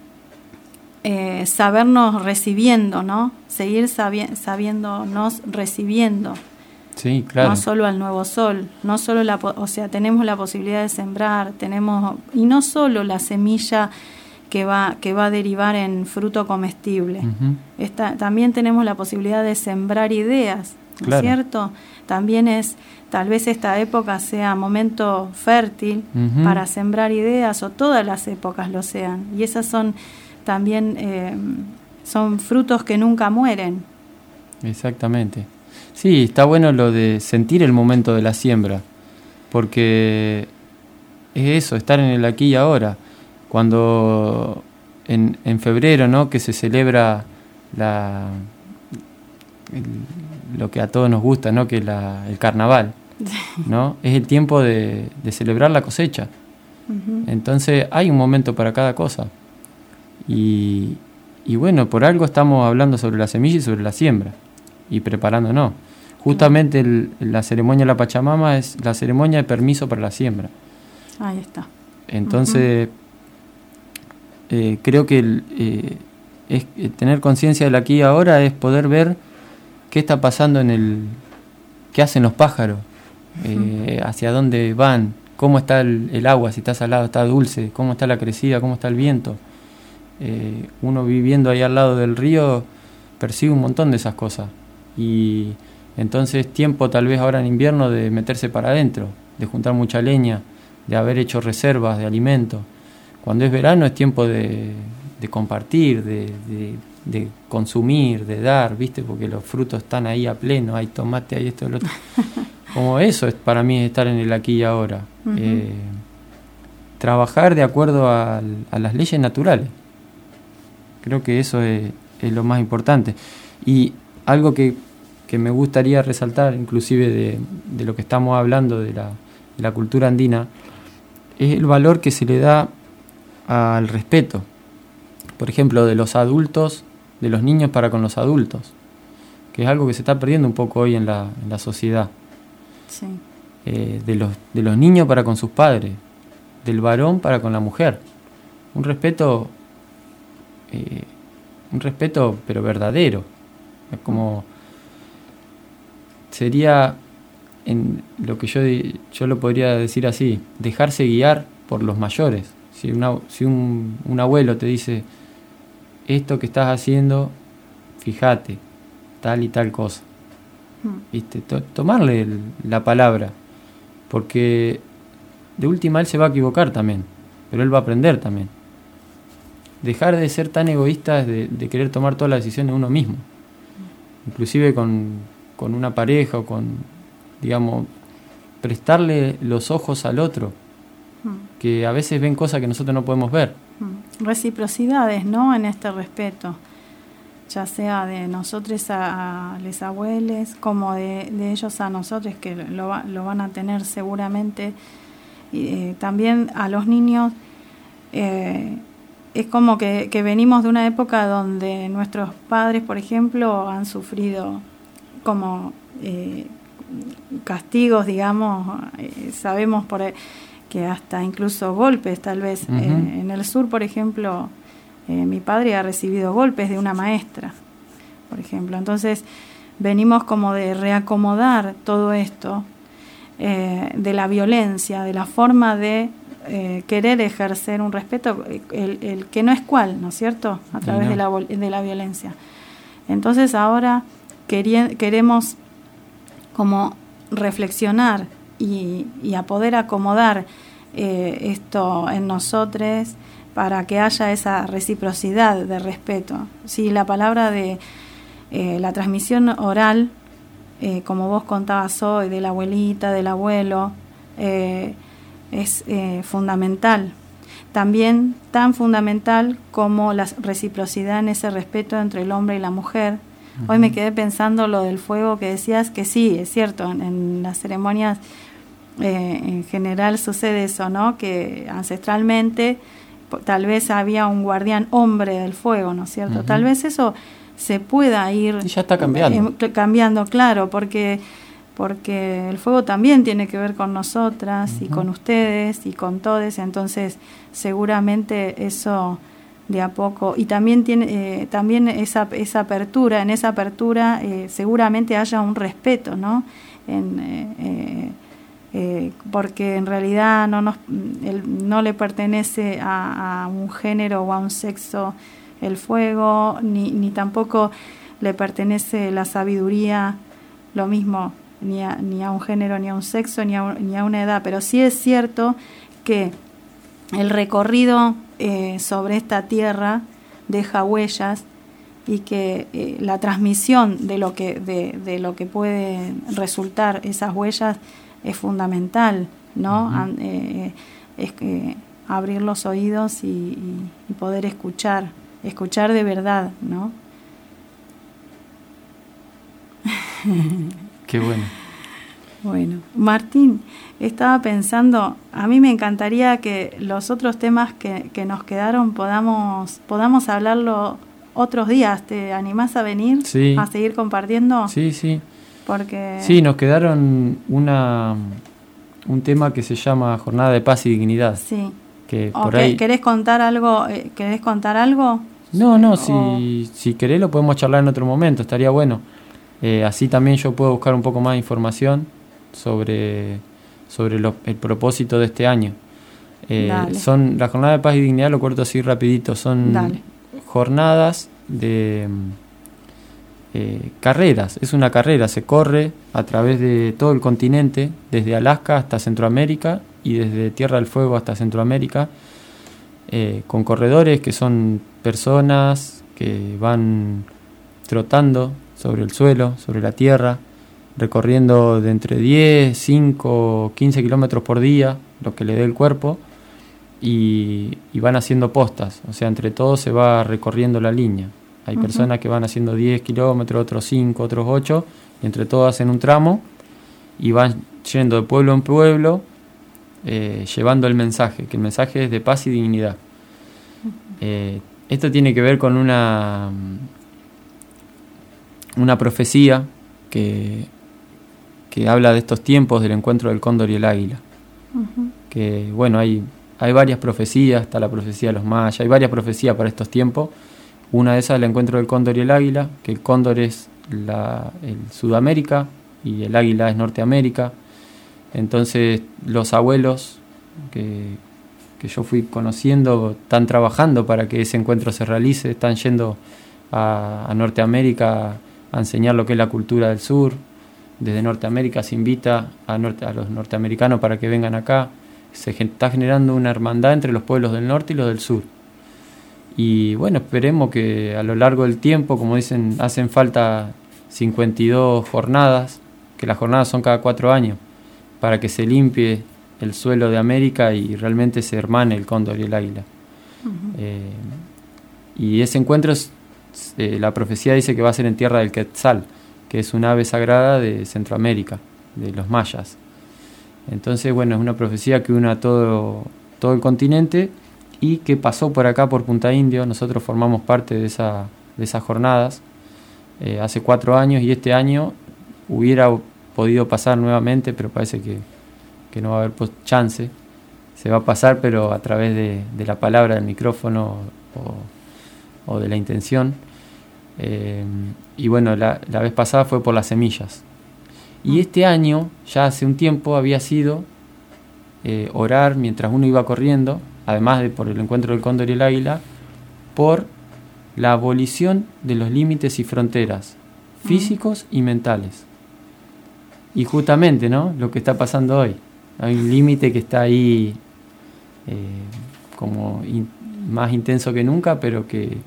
eh, sabernos recibiendo, ¿no? Seguir sabi- sabiéndonos recibiendo, sí, claro. No solo al nuevo sol, no solo la, o sea, tenemos la posibilidad de sembrar, tenemos, y no solo la semilla que va que va a derivar en fruto comestible. Uh-huh. Esta, también tenemos la posibilidad de sembrar ideas, ¿no claro. es cierto? También es, tal vez esta época sea momento fértil uh-huh. para sembrar ideas, o todas las épocas lo sean. Y esas son también eh, son frutos que nunca mueren. Exactamente. Sí, está bueno lo de sentir el momento de la siembra, porque es eso, estar en el aquí y ahora. Cuando en, en febrero, ¿no? Que se celebra la, el, lo que a todos nos gusta, ¿no? Que es la, el carnaval, ¿no? Es el tiempo de, de celebrar la cosecha. Uh-huh. Entonces hay un momento para cada cosa. Y, y bueno, por algo estamos hablando sobre la semilla y sobre la siembra y preparándonos. Justamente el, la ceremonia de la Pachamama es la ceremonia de permiso para la siembra. Ahí está. Entonces... Uh-huh. Eh, creo que el, eh, es, eh, tener conciencia del aquí y ahora es poder ver qué está pasando en el, qué hacen los pájaros, eh, uh-huh. hacia dónde van, cómo está el, el agua, si está salado, está dulce, cómo está la crecida, cómo está el viento. Eh, uno viviendo ahí al lado del río persigue un montón de esas cosas. Y entonces tiempo tal vez ahora en invierno de meterse para adentro, de juntar mucha leña, de haber hecho reservas de alimento. Cuando es verano es tiempo de, de compartir, de, de, de consumir, de dar, ¿viste? Porque los frutos están ahí a pleno, hay tomate, hay esto, lo otro. Como eso es, para mí es estar en el aquí y ahora. Uh-huh. Eh, trabajar de acuerdo a, a las leyes naturales. Creo que eso es, es lo más importante. Y algo que, que me gustaría resaltar, inclusive de, de lo que estamos hablando de la, de la cultura andina, es el valor que se le da al respeto. Por ejemplo, de los adultos, de los niños para con los adultos, que es algo que se está perdiendo un poco hoy en la, en la sociedad. Sí. Eh, de los, de los niños para con sus padres, del varón para con la mujer. Un respeto, eh, un respeto pero verdadero. Es como, sería, en lo que yo, yo lo podría decir así, dejarse guiar por los mayores. Si, una, si un, un abuelo te dice, esto que estás haciendo, fíjate, tal y tal cosa. ¿Viste? To- tomarle el, la palabra, porque de última él se va a equivocar también, pero él va a aprender también. Dejar de ser tan egoísta de, de querer tomar todas las decisiones uno mismo, inclusive con, con una pareja o con, digamos, prestarle los ojos al otro, mm. que a veces ven cosas que nosotros no podemos ver. Mm. Reciprocidades, ¿no? En este respeto, ya sea de nosotros a, a los abuelos, como de, de ellos a nosotros, que lo, va, lo van a tener seguramente, y eh, también a los niños. Eh, es como que, que venimos de una época donde nuestros padres, por ejemplo, han sufrido como eh, castigos, digamos, eh, sabemos por que hasta incluso golpes, tal vez. Uh-huh. eh, en el sur, por ejemplo, Eh, mi padre ha recibido golpes de una maestra, por ejemplo. Entonces venimos como de reacomodar todo esto, eh, de la violencia, de la forma de eh, querer ejercer un respeto, el, el que no es cual, ¿no es cierto?, a través no. de, la, de la violencia. Entonces ahora queri- queremos como reflexionar y, y a poder acomodar eh, esto en nosotros, para que haya esa reciprocidad de respeto. Sí, la palabra de eh, la transmisión oral, eh, como vos contabas hoy, de la abuelita, del abuelo, eh, es eh, fundamental. También tan fundamental como la reciprocidad en ese respeto entre el hombre y la mujer. Uh-huh. Hoy me quedé pensando lo del fuego que decías, que sí, es cierto, en, en las ceremonias eh, en general sucede eso, ¿no? Que ancestralmente tal vez había un guardián hombre del fuego, ¿no es cierto? Uh-huh. Tal vez eso se pueda ir... Y ya está cambiando. Eh, cambiando, claro, porque, porque el fuego también tiene que ver con nosotras, uh-huh, y con ustedes y con todos, entonces seguramente eso de a poco... Y también tiene eh, también esa, esa apertura, en esa apertura eh, seguramente haya un respeto, ¿no? En... Eh, eh, Eh, porque en realidad no nos el, no le pertenece a, a un género o a un sexo el fuego, ni, ni tampoco le pertenece la sabiduría, lo mismo, ni a, ni a un género, ni a un sexo, ni a, un, ni a una edad. Pero sí es cierto que el recorrido eh, sobre esta tierra deja huellas, y que eh, la transmisión de lo que de, de lo que puede resultar esas huellas es fundamental, ¿no? Uh-huh. Eh, es que abrir los oídos y, y, y poder escuchar, escuchar de verdad, ¿no? Qué bueno. Bueno, Martín, estaba pensando, a mí me encantaría que los otros temas que, que nos quedaron podamos podamos hablarlo otros días. ¿Te animás a venir? Sí. ¿A seguir compartiendo? Sí, sí. Porque... Sí, nos quedaron una un tema que se llama Jornada de Paz y Dignidad. Sí. Que o por que, ahí... ¿Querés contar algo? Eh, ¿Querés contar algo? No, no, o... si, Oh. si querés lo podemos charlar en otro momento, estaría bueno. Eh, así también yo puedo buscar un poco más de información sobre, sobre lo, el propósito de este año. Eh, son la Jornada de Paz y Dignidad, lo corto así rapidito, son Dale. jornadas de... eh, carreras, es una carrera, se corre a través de todo el continente, desde Alaska hasta Centroamérica y desde Tierra del Fuego hasta Centroamérica, eh, con corredores que son personas que van trotando sobre el suelo, sobre la tierra, recorriendo de entre diez, cinco, quince kilómetros por día, lo que le dé el cuerpo, y, y van haciendo postas, o sea, entre todos se va recorriendo la línea. Hay uh-huh. personas que van haciendo diez kilómetros, otros cinco, otros ocho, y entre todos hacen un tramo y van yendo de pueblo en pueblo, eh, llevando el mensaje, que el mensaje es de paz y dignidad. Uh-huh. Eh, esto tiene que ver con una, una profecía que, que habla de estos tiempos del encuentro del cóndor y el águila. Uh-huh. Que bueno, hay, hay varias profecías, está la profecía de los mayas, hay varias profecías para estos tiempos. Una de esas es el encuentro del cóndor y el águila, que el cóndor es la, el Sudamérica y el águila es Norteamérica. Entonces los abuelos que, que yo fui conociendo están trabajando para que ese encuentro se realice, están yendo a, a Norteamérica a enseñar lo que es la cultura del sur. Desde Norteamérica se invita a, norte, a los norteamericanos para que vengan acá. Se está generando una hermandad entre los pueblos del norte y los del sur. Y bueno, esperemos que a lo largo del tiempo, como dicen, hacen falta cincuenta y dos jornadas, que las jornadas son cada cuatro años, para que se limpie el suelo de América y realmente se hermane el cóndor y el águila. Uh-huh. Eh, y ese encuentro, es, eh, la profecía dice que va a ser en tierra del Quetzal, que es un ave sagrada de Centroamérica, de los mayas. Entonces, bueno, es una profecía que une a todo, todo el continente y que pasó por acá, por Punta Indio. Nosotros formamos parte de, esa, de esas jornadas eh, hace cuatro años, y este año hubiera podido pasar nuevamente, pero parece que, que no va a haber chance. Se va a pasar, pero a través de, de la palabra, del micrófono o, o de la intención. Eh, y bueno, la, la vez pasada fue por las semillas. Y este año, ya hace un tiempo, había sido eh, orar mientras uno iba corriendo, además de por el encuentro del cóndor y el águila, por la abolición de los límites y fronteras físicos y mentales. Y justamente, ¿no?, lo que está pasando hoy. Hay un límite que está ahí eh, como in, más intenso que nunca, pero que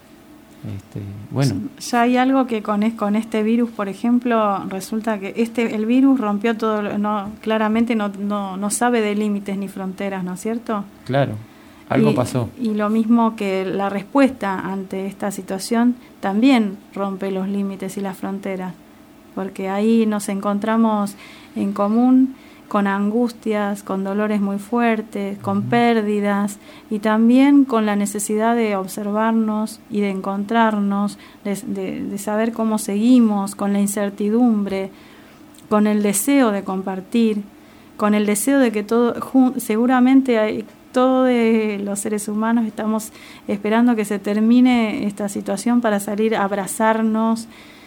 Este, bueno. Ya hay algo que con, es, con este virus, por ejemplo, resulta que este el virus rompió todo, no, claramente no, no, no sabe de límites ni fronteras, ¿no es cierto? Claro, algo y, pasó. Y lo mismo que la respuesta ante esta situación también rompe los límites y las fronteras, porque ahí nos encontramos en común con angustias, con dolores muy fuertes, con uh-huh. pérdidas, y también con la necesidad de observarnos y de encontrarnos, de, de, de saber cómo seguimos, con la incertidumbre, con el deseo de compartir, con el deseo de que todo, jun, seguramente hay, todos los seres humanos estamos esperando que se termine esta situación para salir a abrazarnos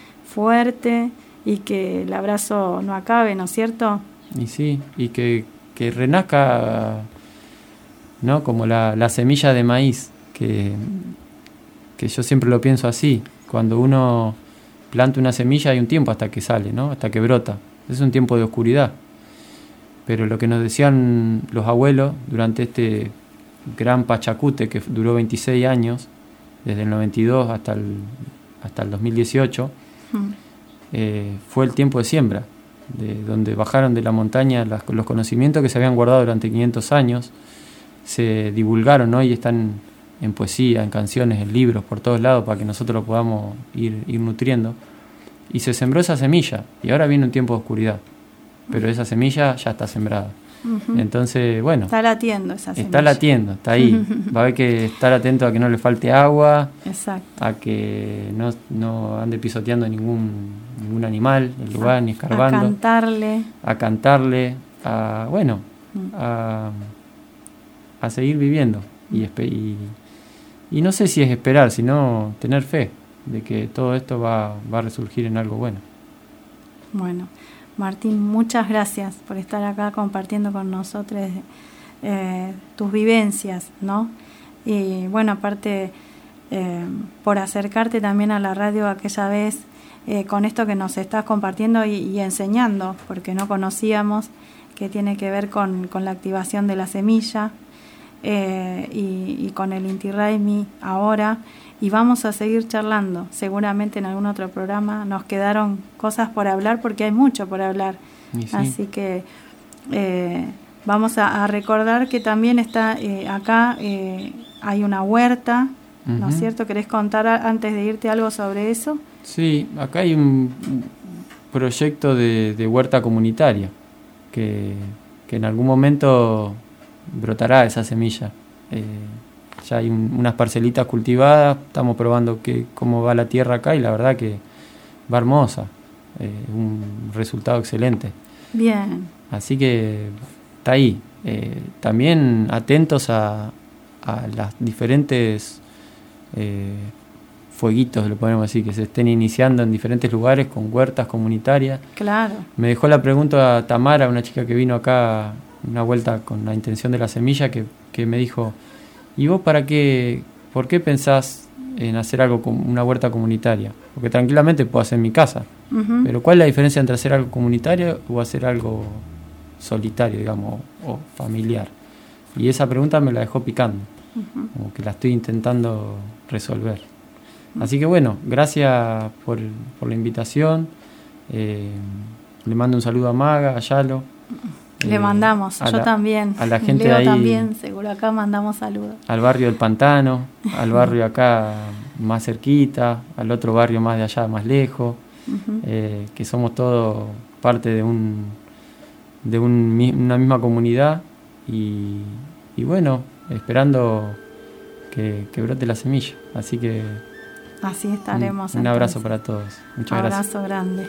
fuerte y que el abrazo no acabe, ¿no es cierto? Y sí, y que, que renazca, ¿no?, como la, la semilla de maíz, que, que yo siempre lo pienso así. Cuando uno planta una semilla hay un tiempo hasta que sale, ¿no?, hasta que brota. Es un tiempo de oscuridad. Pero lo que nos decían los abuelos durante este gran Pachacute, que duró veintiséis años, desde el noventa y dos hasta el, hasta el dos mil dieciocho, mm. eh, fue el tiempo de siembra, de donde bajaron de la montaña las, los conocimientos que se habían guardado durante quinientos años, se divulgaron, ¿no?, y están en poesía, en canciones, en libros, por todos lados, para que nosotros lo podamos ir, ir nutriendo. Y se sembró esa semilla, y ahora viene un tiempo de oscuridad, pero esa semilla ya está sembrada. Uh-huh. Entonces, bueno, está latiendo esa semilla. Está latiendo, está ahí. Va a haber que estar atento a que no le falte agua. Exacto. A que no, no ande pisoteando ningún, ningún animal el lugar, a, ni escarbando. A cantarle. A cantarle, a, bueno, uh-huh. a, a seguir viviendo. Y, y, y no sé si es esperar, sino tener fe de que todo esto va, va a resurgir en algo bueno. Bueno, Martín, muchas gracias por estar acá compartiendo con nosotros eh, tus vivencias, ¿no? Y bueno, aparte eh, por acercarte también a la radio aquella vez, eh, con esto que nos estás compartiendo y, y enseñando, porque no conocíamos, que tiene que ver con, con la activación de la semilla, eh, y, y con el Inti Raymi ahora. Y vamos a seguir charlando, seguramente en algún otro programa. Nos quedaron cosas por hablar porque hay mucho por hablar. Sí. Así que eh, vamos a, a recordar que también está eh, acá, eh, hay una huerta, uh-huh. ¿no es cierto? ¿Querés contar a, antes de irte algo sobre eso? Sí, acá hay un proyecto de, de huerta comunitaria que, que en algún momento brotará esa semilla. Eh, Ya hay un, unas parcelitas cultivadas, estamos probando que, cómo va la tierra acá y la verdad que va hermosa, eh, un resultado excelente. Bien. Así que está ahí. Eh, también atentos a, a las diferentes eh, fueguitos, lo podemos decir, que se estén iniciando en diferentes lugares con huertas comunitarias. Claro. Me dejó la pregunta a Tamara, una chica que vino acá una vuelta con la intención de la semilla, que, que me dijo... ¿Y vos para qué, por qué pensás en hacer algo como una huerta comunitaria? Porque tranquilamente puedo hacer en mi casa. Uh-huh. Pero ¿cuál es la diferencia entre hacer algo comunitario o hacer algo solitario, digamos, o, o familiar? Y esa pregunta me la dejó picando. Uh-huh. Como que la estoy intentando resolver. Uh-huh. Así que bueno, gracias por, por la invitación. Eh, le mando un saludo a Maga, a Yalo. Le mandamos, yo la, también. A la gente Leo ahí, también, seguro acá mandamos saludos. Al barrio del Pantano, al barrio acá más cerquita, al otro barrio más de allá, más lejos, uh-huh. eh, que somos todos parte de un de un, una misma comunidad y, y bueno, esperando que, que brote la semilla. Así que así estaremos. Un, un abrazo para todos. Muchas abrazo gracias. Abrazo grande.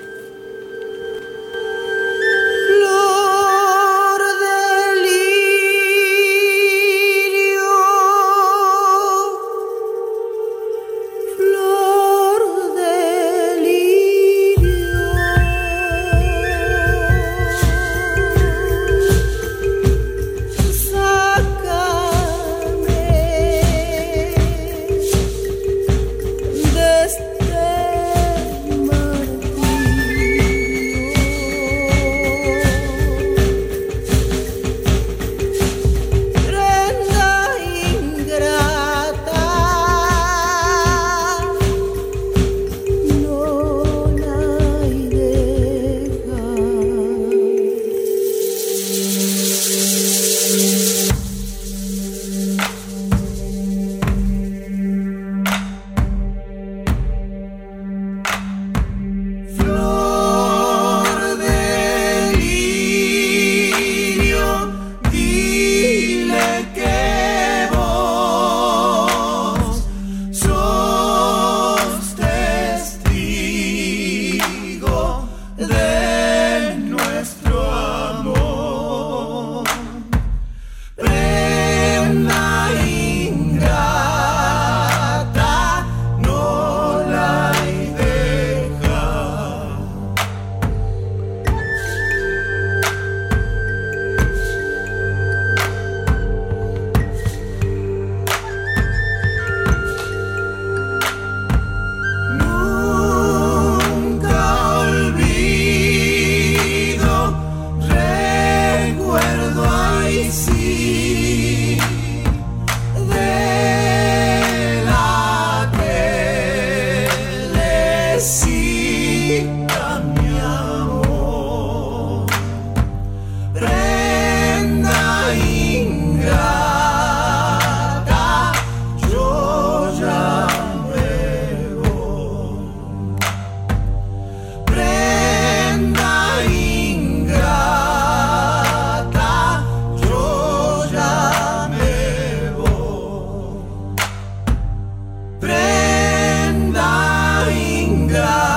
Prenda ingrata.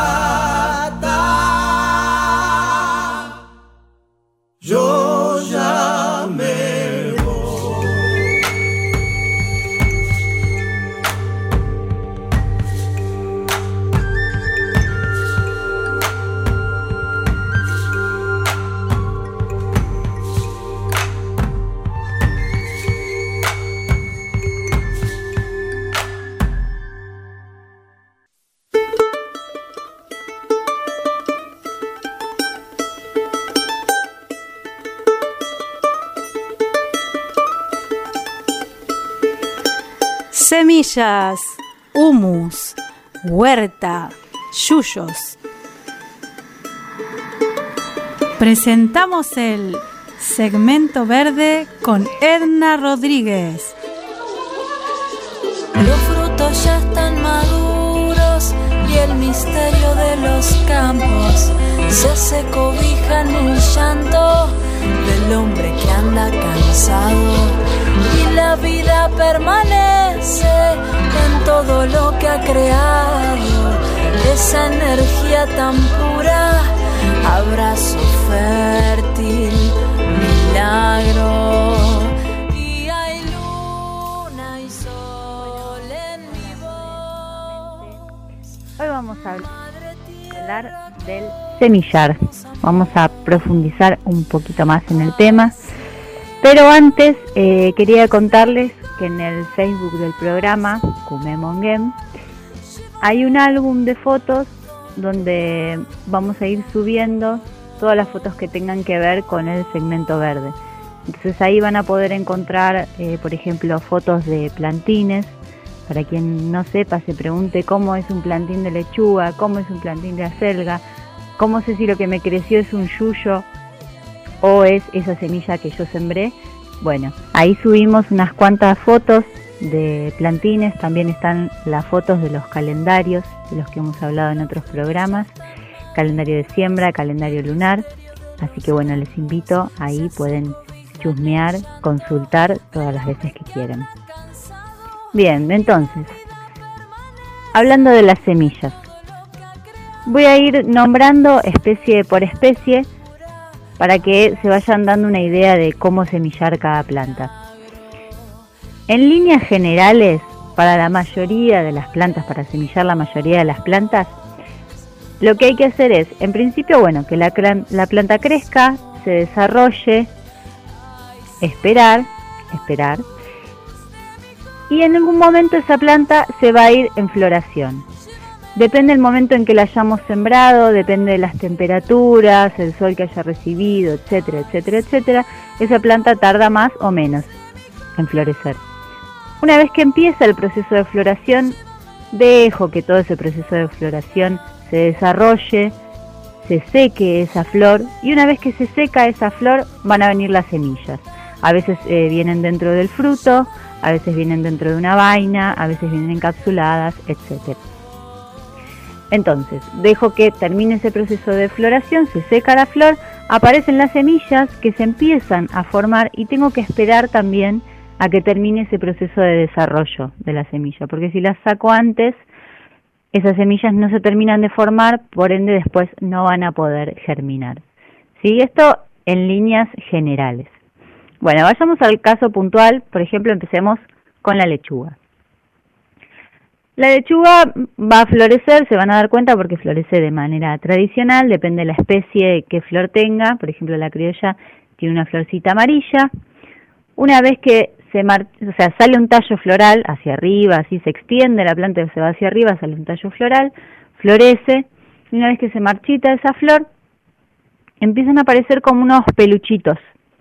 Semillas, humus, huerta, yuyos. Presentamos el segmento verde con Edna Rodríguez. Los frutos ya están maduros y el misterio de los campos ya se cobija en el llanto del hombre que anda cansado, y la vida permanece en todo lo que ha creado, esa energía tan pura, abrazo fértil, milagro. Y hay luna y sol en mi voz. Hoy vamos a hablar del semillar. Vamos a profundizar un poquito más en el tema. Pero antes eh, quería contarles que en el Facebook del programa Kume Monguem hay un álbum de fotos donde vamos a ir subiendo todas las fotos que tengan que ver con el segmento verde. Entonces ahí van a poder encontrar, eh, por ejemplo, fotos de plantines. Para quien no sepa, se pregunte cómo es un plantín de lechuga, cómo es un plantín de acelga, cómo sé si lo que me creció es un yuyo o es esa semilla que yo sembré. Bueno, ahí subimos unas cuantas fotos de plantines, también están las fotos de los calendarios, de los que hemos hablado en otros programas, calendario de siembra, calendario lunar, así que bueno, les invito, ahí pueden chusmear, consultar todas las veces que quieran. Bien, entonces, hablando de las semillas, voy a ir nombrando especie por especie para que se vayan dando una idea de cómo semillar cada planta. En líneas generales, para la mayoría de las plantas, para semillar la mayoría de las plantas, lo que hay que hacer es, en principio, bueno, que la, la planta crezca, se desarrolle, esperar, esperar, y en algún momento esa planta se va a ir en floración. Depende del momento en que la hayamos sembrado, depende de las temperaturas, el sol que haya recibido, etcétera, etcétera, etcétera, esa planta tarda más o menos en florecer. Una vez que empieza el proceso de floración, dejo que todo ese proceso de floración se desarrolle, se seque esa flor, y una vez que se seca esa flor van a venir las semillas. A veces eh, vienen dentro del fruto, a veces vienen dentro de una vaina, a veces vienen encapsuladas, etcétera. Entonces, dejo que termine ese proceso de floración, se seca la flor, aparecen las semillas que se empiezan a formar y tengo que esperar también a que termine ese proceso de desarrollo de la semilla, porque si las saco antes, esas semillas no se terminan de formar, por ende después no van a poder germinar. ¿Sí? Esto en líneas generales. Bueno, vayamos al caso puntual, por ejemplo, empecemos con la lechuga. La lechuga va a florecer, se van a dar cuenta porque florece de manera tradicional, depende de la especie que flor tenga, por ejemplo la criolla tiene una florcita amarilla. Una vez que se mar... o sea, sale un tallo floral hacia arriba, así se extiende, la planta se va hacia arriba, sale un tallo floral, florece, y una vez que se marchita esa flor, empiezan a aparecer como unos peluchitos,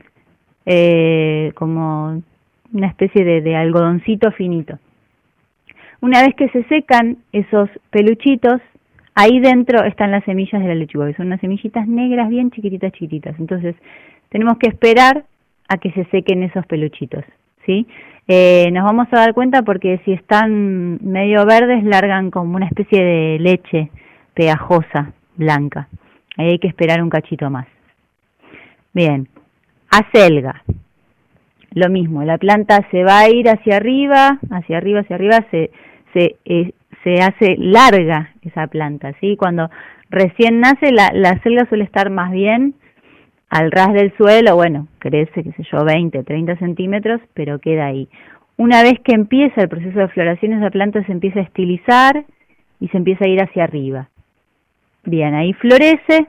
eh, como una especie de, de algodoncito finito. Una vez que se secan esos peluchitos, ahí dentro están las semillas de la lechuga, que son unas semillitas negras bien chiquititas, chiquititas. Entonces, tenemos que esperar a que se sequen esos peluchitos, ¿sí? Eh, nos vamos a dar cuenta porque si están medio verdes, largan como una especie de leche pegajosa, blanca. Ahí hay que esperar un cachito más. Bien, acelga. Lo mismo, la planta se va a ir hacia arriba, hacia arriba, hacia arriba, se, se, eh, se hace larga esa planta, ¿sí? Cuando recién nace, la, la acelga suele estar más bien al ras del suelo, bueno, crece, qué sé yo, veinte, treinta centímetros, pero queda ahí. Una vez que empieza el proceso de floración, esa planta se empieza a estilizar y se empieza a ir hacia arriba. Bien, ahí florece.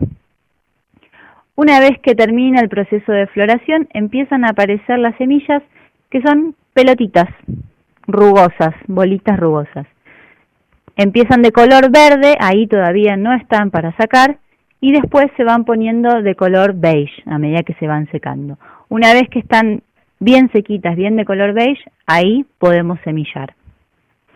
Una vez que termina el proceso de floración, empiezan a aparecer las semillas, que son pelotitas rugosas, bolitas rugosas. Empiezan de color verde, ahí todavía no están para sacar, y después se van poniendo de color beige a medida que se van secando. Una vez que están bien sequitas, bien de color beige, ahí podemos semillar.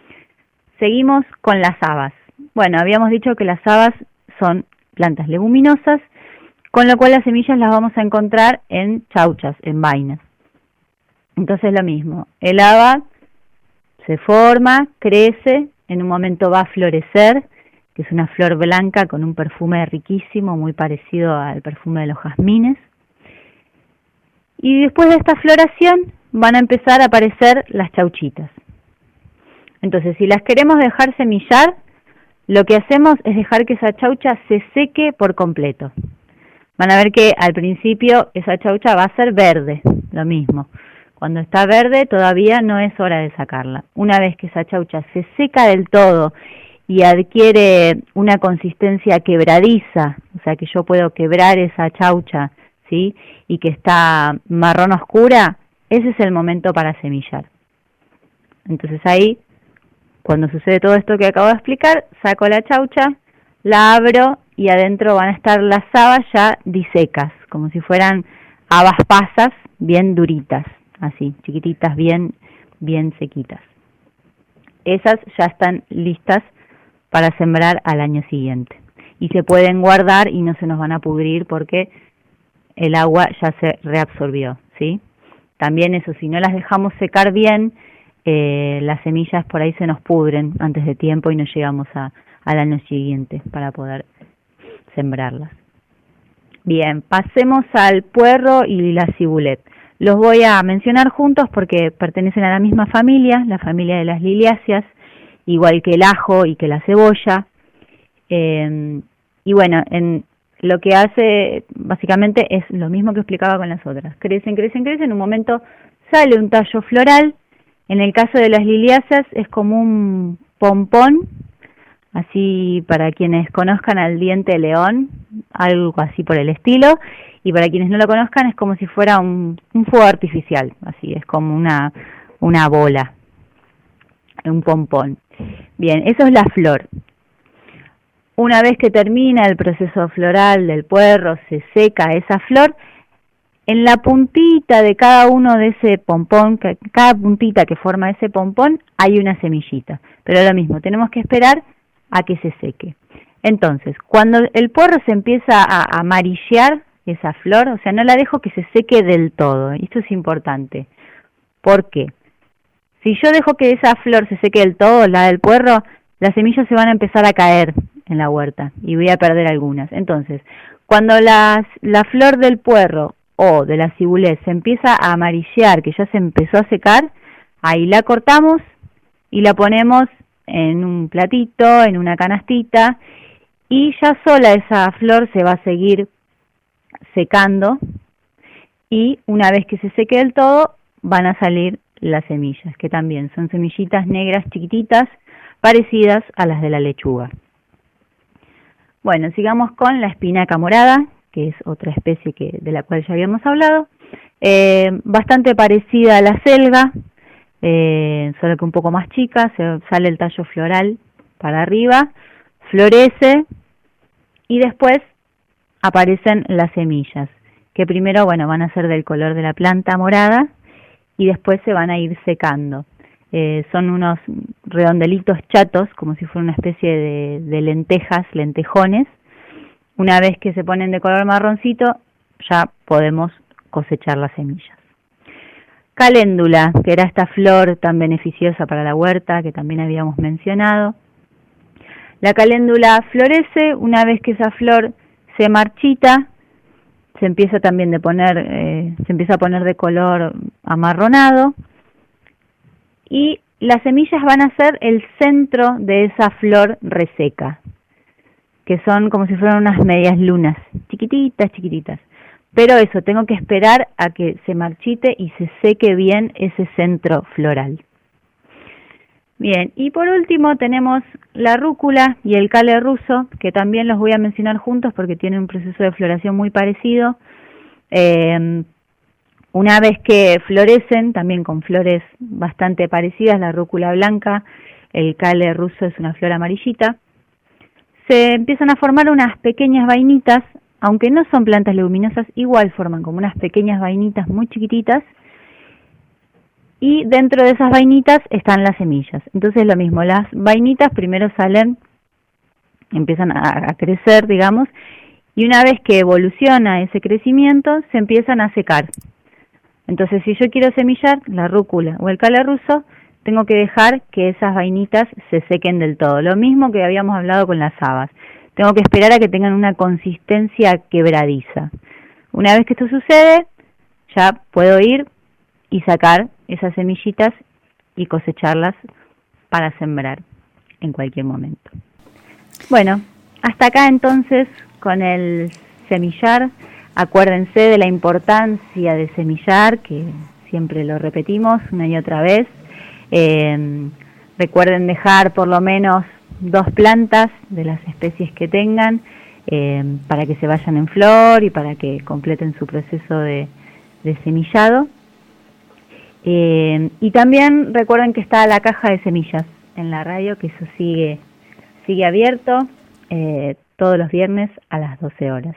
seguimos con las habas. Bueno, habíamos dicho que las habas son plantas leguminosas, con lo cual las semillas las vamos a encontrar en chauchas, en vainas. Entonces lo mismo, el haba se forma, crece, en un momento va a florecer, que es una flor blanca con un perfume riquísimo, muy parecido al perfume de los jazmines. Y después de esta floración van a empezar a aparecer las chauchitas. Entonces, si las queremos dejar semillar, lo que hacemos es dejar que esa chaucha se seque por completo. Van a ver que al principio esa chaucha va a ser verde, lo mismo. Cuando está verde todavía no es hora de sacarla. Una vez que esa chaucha se seca del todo y adquiere una consistencia quebradiza, o sea que yo puedo quebrar esa chaucha, ¿sí? Y que está marrón oscura, ese es el momento para semillar. Entonces ahí, cuando sucede todo esto que acabo de explicar, saco la chaucha, la abro y adentro van a estar las habas ya disecas, como si fueran habas pasas bien duritas, así, chiquititas, bien, bien sequitas. Esas ya están listas para sembrar al año siguiente. Y se pueden guardar y no se nos van a pudrir porque el agua ya se reabsorbió, ¿sí? También eso, si no las dejamos secar bien, eh, las semillas por ahí se nos pudren antes de tiempo y no llegamos a, al año siguiente para poder sembrarlas. Bien, pasemos al puerro y la cibulet. Los voy a mencionar juntos porque pertenecen a la misma familia, la familia de las liliáceas, igual que el ajo y que la cebolla. Eh, y bueno, en lo que hace básicamente es lo mismo que explicaba con las otras. Crecen, crecen, crecen, en un momento sale un tallo floral. En el caso de las liliáceas es como un pompón, así para quienes conozcan al diente de león, algo así por el estilo, y para quienes no lo conozcan es como si fuera un, un fuego artificial, así es como una, una bola, un pompón. Bien, eso es la flor. Una vez que termina el proceso floral del puerro, se seca esa flor, en la puntita de cada uno de ese pompón, cada puntita que forma ese pompón, hay una semillita. Pero lo mismo, tenemos que esperar a que se seque. Entonces, cuando el puerro se empieza a amarillar, esa flor, o sea, no la dejo que se seque del todo. Y esto es importante. ¿Por qué? Si yo dejo que esa flor se seque del todo, la del puerro, las semillas se van a empezar a caer en la huerta y voy a perder algunas. Entonces, cuando las, la flor del puerro o de la cibulet se empieza a amarillar, que ya se empezó a secar, ahí la cortamos y la ponemos en un platito, en una canastita, y ya sola esa flor se va a seguir secando y una vez que se seque del todo van a salir las semillas, que también son semillitas negras chiquititas parecidas a las de la lechuga. Bueno, sigamos con la espinaca morada, que es otra especie que de la cual ya habíamos hablado, eh, bastante parecida a la selga, eh, solo que un poco más chica, se sale el tallo floral para arriba, florece y después aparecen las semillas, que primero, bueno, van a ser del color de la planta morada y después se van a ir secando. Eh, son unos redondelitos chatos, como si fuera una especie de, de lentejas, lentejones. Una vez que se ponen de color marroncito, ya podemos cosechar las semillas. Caléndula, que era esta flor tan beneficiosa para la huerta, que también habíamos mencionado. La caléndula florece, una vez que esa flor se marchita, se empieza también de poner, eh, se empieza a poner de color amarronado y las semillas van a ser el centro de esa flor reseca, que son como si fueran unas medias lunas, chiquititas, chiquititas. Pero eso, tengo que esperar a que se marchite y se seque bien ese centro floral. Bien, y por último tenemos la rúcula y el cale ruso, que también los voy a mencionar juntos porque tienen un proceso de floración muy parecido. Eh, una vez que florecen, también con flores bastante parecidas, la rúcula blanca, el cale ruso es una flor amarillita, se empiezan a formar unas pequeñas vainitas, aunque no son plantas leguminosas, igual forman como unas pequeñas vainitas muy chiquititas, y dentro de esas vainitas están las semillas. Entonces lo mismo, las vainitas primero salen, empiezan a, a crecer, digamos, y una vez que evoluciona ese crecimiento, se empiezan a secar. Entonces, si yo quiero semillar la rúcula o el calarruso, tengo que dejar que esas vainitas se sequen del todo. Lo mismo que habíamos hablado con las habas. Tengo que esperar a que tengan una consistencia quebradiza. Una vez que esto sucede, ya puedo ir y sacar esas semillitas y cosecharlas para sembrar en cualquier momento. Bueno, hasta acá entonces con el semillar. Acuérdense de la importancia de semillar, que siempre lo repetimos una y otra vez. Eh, recuerden dejar por lo menos dos plantas de las especies que tengan eh, para que se vayan en flor y para que completen su proceso de, de semillado. Eh, y también recuerden que está la caja de semillas en la radio, que eso sigue, sigue abierto eh, todos los viernes a las doce horas.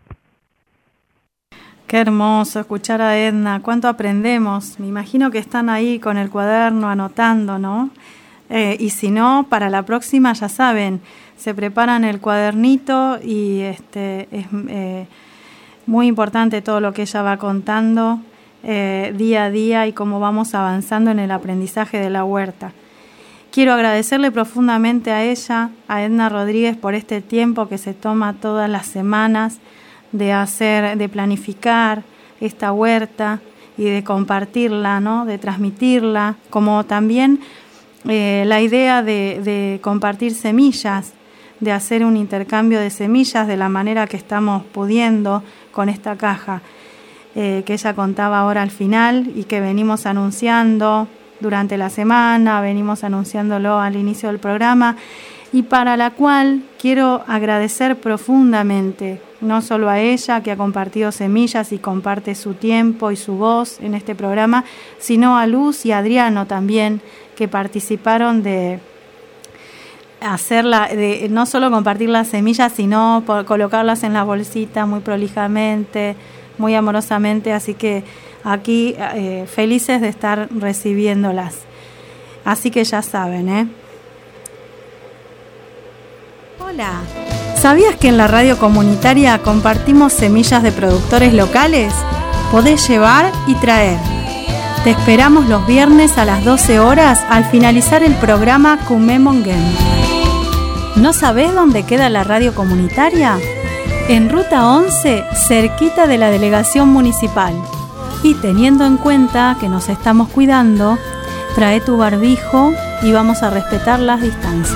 Qué hermoso escuchar a Edna, cuánto aprendemos. Me imagino que están ahí con el cuaderno anotando, ¿no? Eh, y si no, para la próxima ya saben, se preparan el cuadernito y este es eh, muy importante todo lo que ella va contando eh, día a día y cómo vamos avanzando en el aprendizaje de la huerta. Quiero agradecerle profundamente a ella, a Edna Rodríguez, por este tiempo que se toma todas las semanas de hacer, de planificar esta huerta y de compartirla, ¿no? De transmitirla, como también eh, la idea de, de compartir semillas, de hacer un intercambio de semillas de la manera que estamos pudiendo con esta caja eh, que ella contaba ahora al final y que venimos anunciando durante la semana, venimos anunciándolo al inicio del programa, y para la cual quiero agradecer profundamente, no solo a ella que ha compartido semillas y comparte su tiempo y su voz en este programa, sino a Luz y a Adriano también, que participaron de hacerla, de no solo compartir las semillas, sino por colocarlas en la bolsita muy prolijamente, muy amorosamente, así que aquí eh, felices de estar recibiéndolas. Así que ya saben, ¿eh? Hola. ¿Sabías que en la radio comunitaria compartimos semillas de productores locales? Podés llevar y traer. Te esperamos los viernes a las doce horas al finalizar el programa Kumemongen. ¿No sabés dónde queda la radio comunitaria? En Ruta once, cerquita de la delegación municipal. Y teniendo en cuenta que nos estamos cuidando, trae tu barbijo y vamos a respetar las distancias.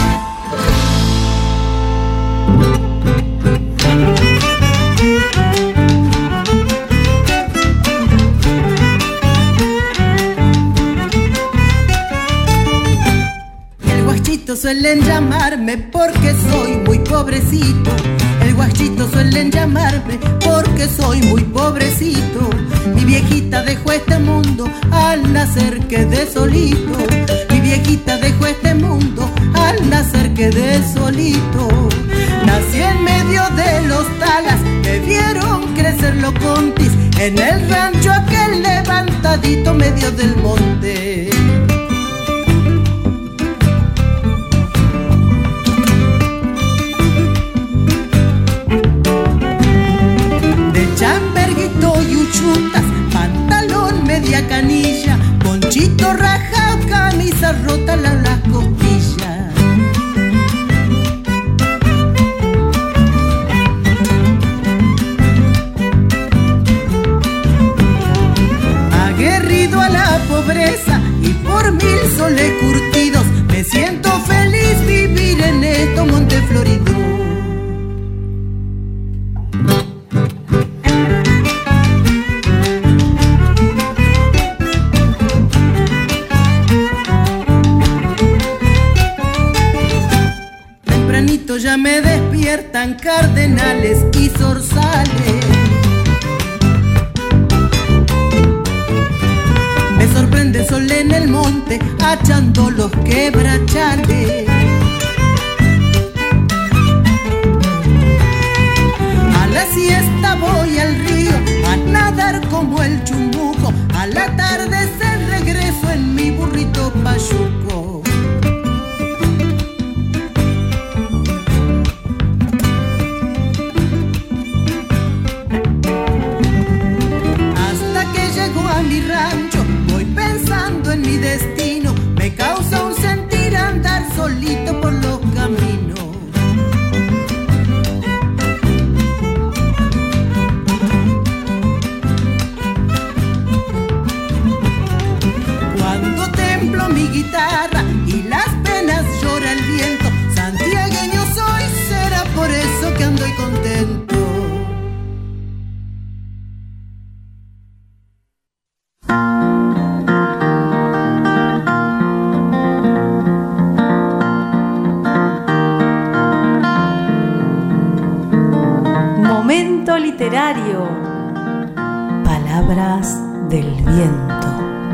Suelen llamarme porque soy muy pobrecito. El guachito suelen llamarme porque soy muy pobrecito. Mi viejita dejó este mundo al nacer quedé solito. Mi viejita dejó este mundo al nacer quedé solito. Nací en medio de los talas, me vieron crecer los contis en el rancho aquel levantadito medio del monte. Chamberguito y uchuntas, pantalón media canilla, ponchito rajado, camisa rota la las costillas. Aguerrido a la pobreza y por mil soles curtidos, me siento feliz vivir en estos montes floridos. Ya me despiertan cardenales y zorzales. Me sorprende el sol en el monte, achando los quebrachales. A la siesta voy al río a nadar como el chumbuco. A la tarde se regresa literario. Palabras del viento.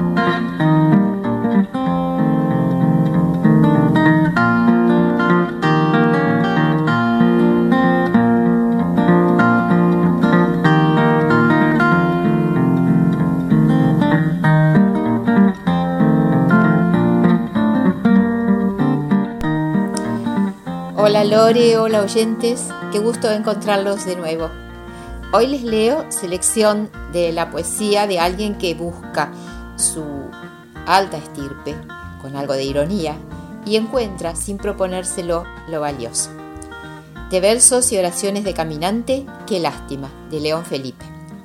Hola Lore, hola oyentes, qué gusto encontrarlos de nuevo. Hoy les leo selección de la poesía de alguien que busca su alta estirpe con algo de ironía y encuentra, sin proponérselo, lo valioso. De versos y oraciones de caminante, qué lástima, de León Felipe.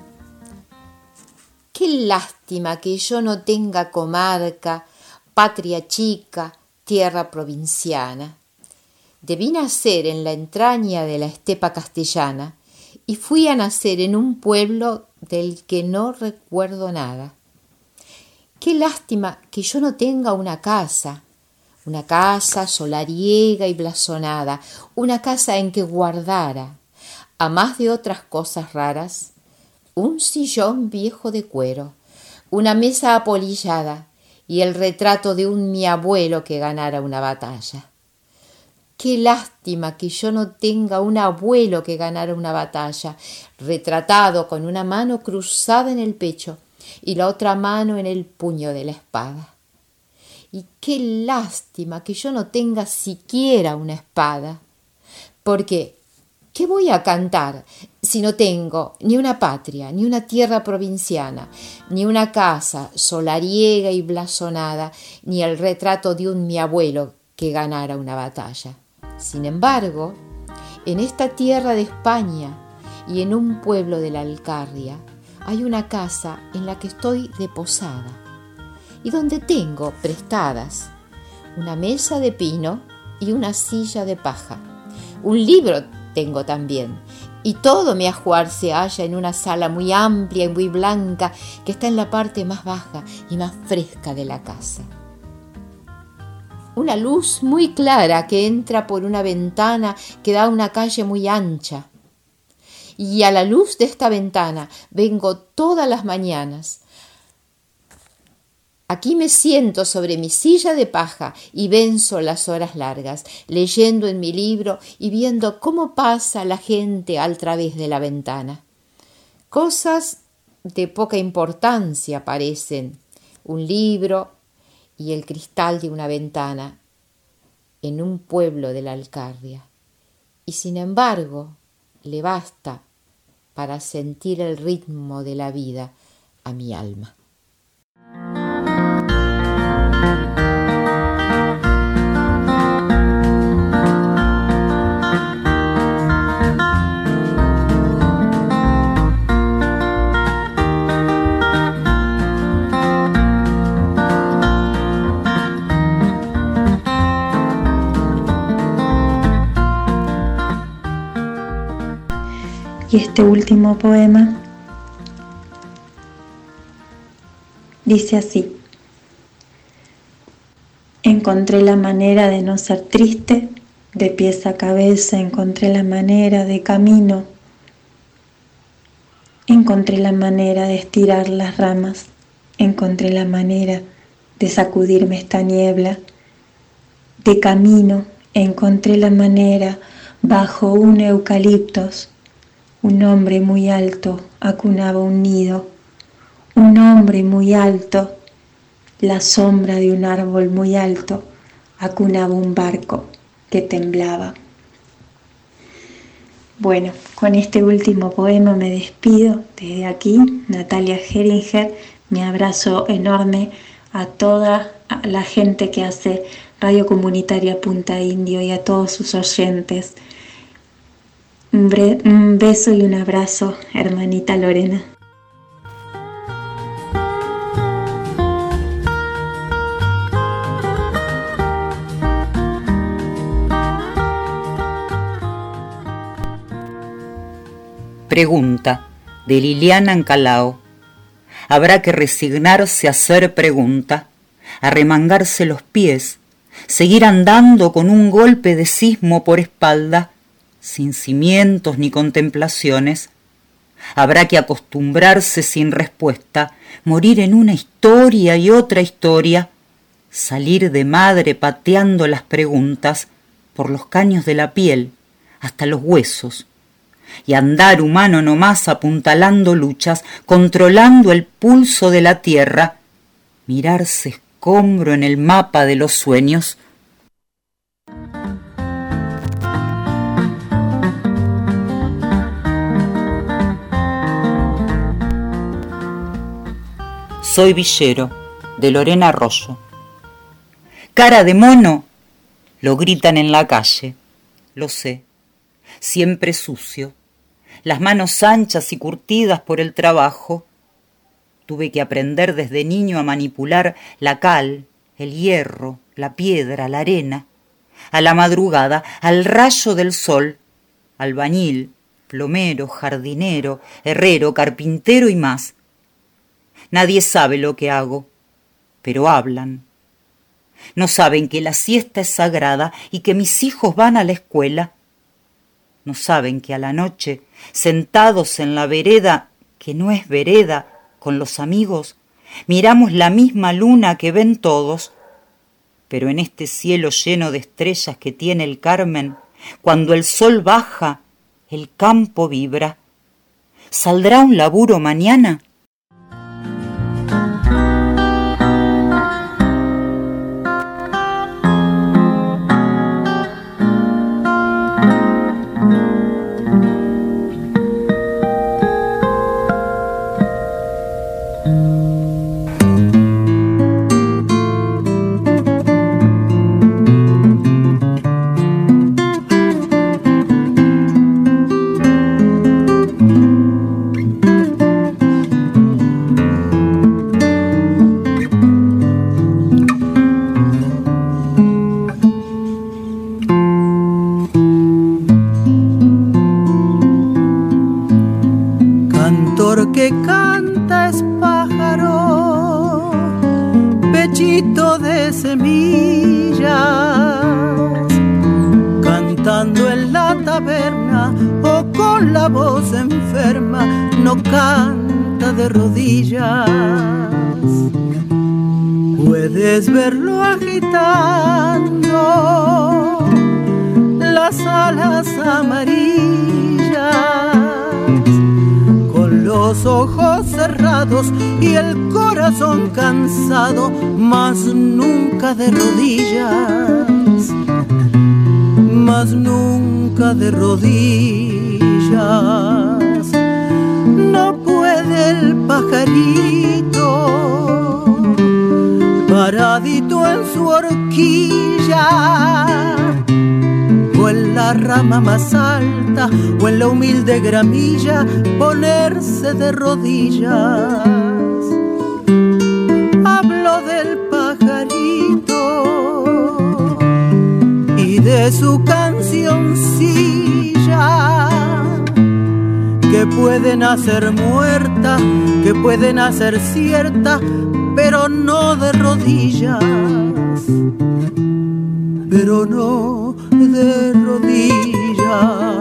Qué lástima que yo no tenga comarca, patria chica, tierra provinciana. Debí nacer en la entraña de la estepa castellana y fui a nacer en un pueblo del que no recuerdo nada. Qué lástima que yo no tenga una casa, una casa solariega y blasonada, una casa en que guardara, a más de otras cosas raras, un sillón viejo de cuero, una mesa apolillada y el retrato de un mi abuelo que ganara una batalla. Qué lástima que yo no tenga un abuelo que ganara una batalla, retratado con una mano cruzada en el pecho y la otra mano en el puño de la espada. Y qué lástima que yo no tenga siquiera una espada, porque ¿qué voy a cantar si no tengo ni una patria, ni una tierra provinciana, ni una casa solariega y blasonada, ni el retrato de un mi abuelo que ganara una batalla? Sin embargo, en esta tierra de España y en un pueblo de la Alcarria hay una casa en la que estoy de posada y donde tengo prestadas una mesa de pino y una silla de paja. Un libro tengo también y todo mi ajuar se halla en una sala muy amplia y muy blanca que está en la parte más baja y más fresca de la casa. Una luz muy clara que entra por una ventana que da a una calle muy ancha. Y a la luz de esta ventana vengo todas las mañanas. Aquí me siento sobre mi silla de paja y venzo las horas largas, leyendo en mi libro y viendo cómo pasa la gente al través de la ventana. Cosas de poca importancia parecen, un libro y el cristal de una ventana en un pueblo de la Alcarria, y sin embargo le basta para sentir el ritmo de la vida a mi alma. Y este último poema dice así: encontré la manera de no ser triste, de pies a cabeza encontré la manera de camino, encontré la manera de estirar las ramas, encontré la manera de sacudirme esta niebla, de camino encontré la manera bajo un eucaliptos. Un hombre muy alto acunaba un nido, un hombre muy alto, la sombra de un árbol muy alto, acunaba un barco que temblaba. Bueno, con este último poema me despido desde aquí, Natalia Geringer, mi abrazo enorme a toda la gente que hace Radio Comunitaria Punta Indio y a todos sus oyentes. Un, bre- un beso y un abrazo, hermanita Lorena. Pregunta, de Liliana Ancalao. Habrá que resignarse a hacer pregunta, arremangarse los pies, seguir andando con un golpe de sismo por espalda, sin cimientos ni contemplaciones, Habrá que acostumbrarse sin respuesta, morir en una historia y otra historia, salir de madre pateando las preguntas por los caños de la piel hasta los huesos, y andar humano nomás apuntalando luchas, controlando el pulso de la tierra, mirarse escombro en el mapa de los sueños. Soy villero, de Lorena Arroyo. Cara de mono, lo gritan en la calle, lo sé, siempre sucio, las manos anchas y curtidas por el trabajo. Tuve que aprender desde niño a manipular la cal, el hierro, la piedra, la arena, a la madrugada, al rayo del sol, albañil, plomero, jardinero, herrero, carpintero y más. Nadie sabe lo que hago, pero hablan. No saben que la siesta es sagrada y que mis hijos van a la escuela. No saben que a la noche, sentados en la vereda, que no es vereda, con los amigos, miramos la misma luna que ven todos. Pero en este cielo lleno de estrellas que tiene el Carmen, cuando el sol baja, el campo vibra. ¿Saldrá un laburo mañana? Que canta es pájaro, pechito de semillas, cantando en la taberna o con la voz enferma, no canta de rodillas. Puedes verlo agitando las alas amarillas, los ojos cerrados y el corazón cansado, mas nunca de rodillas, mas nunca de rodillas. No puede el pajarito, paradito en su horquilla, o en la rama más alta, o en la humilde gramilla, ponerse de rodillas. Hablo del pajarito y de su cancioncilla, que puede nacer muerta, que puede nacer cierta, pero no de rodillas, pero no de rodillas.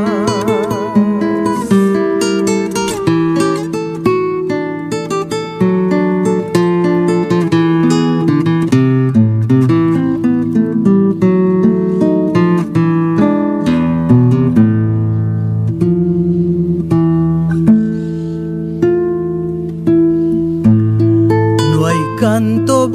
No hay canto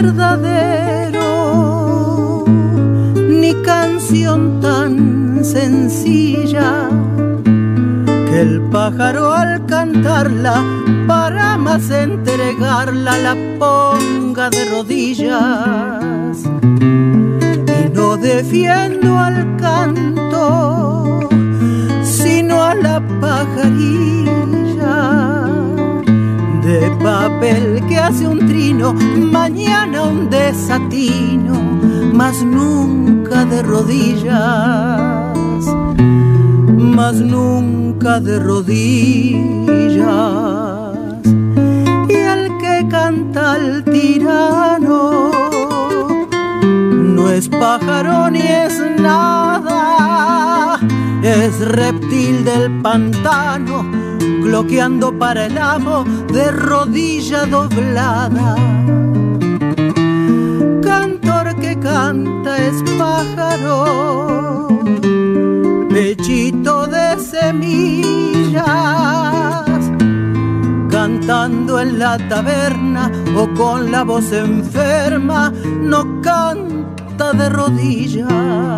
verdadero, ni canción tan sencilla, que el pájaro al cantarla para más entregarla la ponga de rodillas. Y no defiendo al canto, sino a la pajarilla de papel que hace un trino, mañana un desatino, mas nunca de rodillas, mas nunca de rodillas. Y el que canta al tirano no es pájaro ni es nada, es reptil del pantano, bloqueando para el amo de rodilla doblada. Cantor que canta es pájaro, pechito de semillas, cantando en la taberna o con la voz enferma, no canta de rodillas,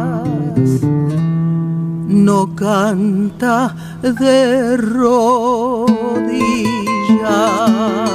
no canta de rodillas.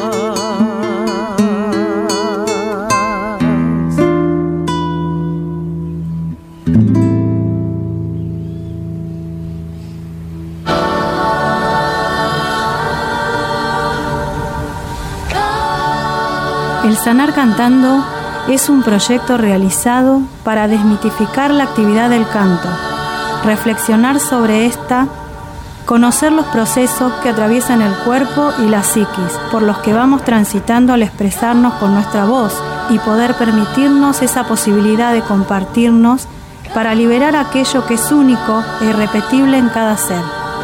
El Sanar Cantando es un proyecto realizado para desmitificar la actividad del canto, reflexionar sobre esta, conocer los procesos que atraviesan el cuerpo y la psiquis, por los que vamos transitando al expresarnos con nuestra voz y poder permitirnos esa posibilidad de compartirnos para liberar aquello que es único e irrepetible en cada ser.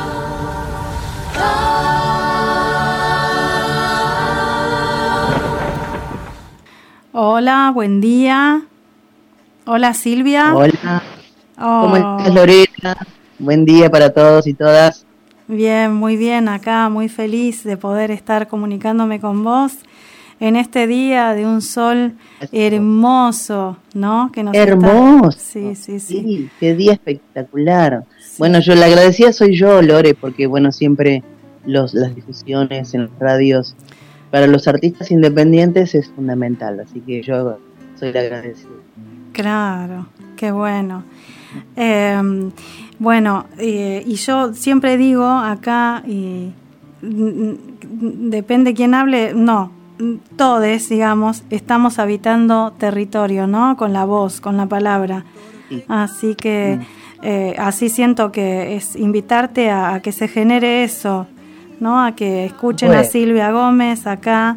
Hola, buen día. Hola, Silvia. Hola. Oh. ¿Cómo estás, Lorena? Buen día para todos y todas. Bien, muy bien, acá muy feliz de poder estar comunicándome con vos en este día de un sol hermoso, ¿no? Que nos Hermoso. Está... Sí, sí, sí, sí. Qué día espectacular. Sí. Bueno, yo la agradecida soy yo, Lore, porque bueno, siempre los las difusiones en las radios para los artistas independientes es fundamental, así que yo soy la agradecida. Claro, qué bueno. Eh, bueno, eh, y yo siempre digo acá, y depende quién hable, no, todos, digamos, estamos habitando territorio, ¿no? Con la voz, con la palabra. Sí. Así que eh, así siento que es invitarte a, a que se genere eso, ¿no? A que escuchen bueno. a Silvia Gómez acá,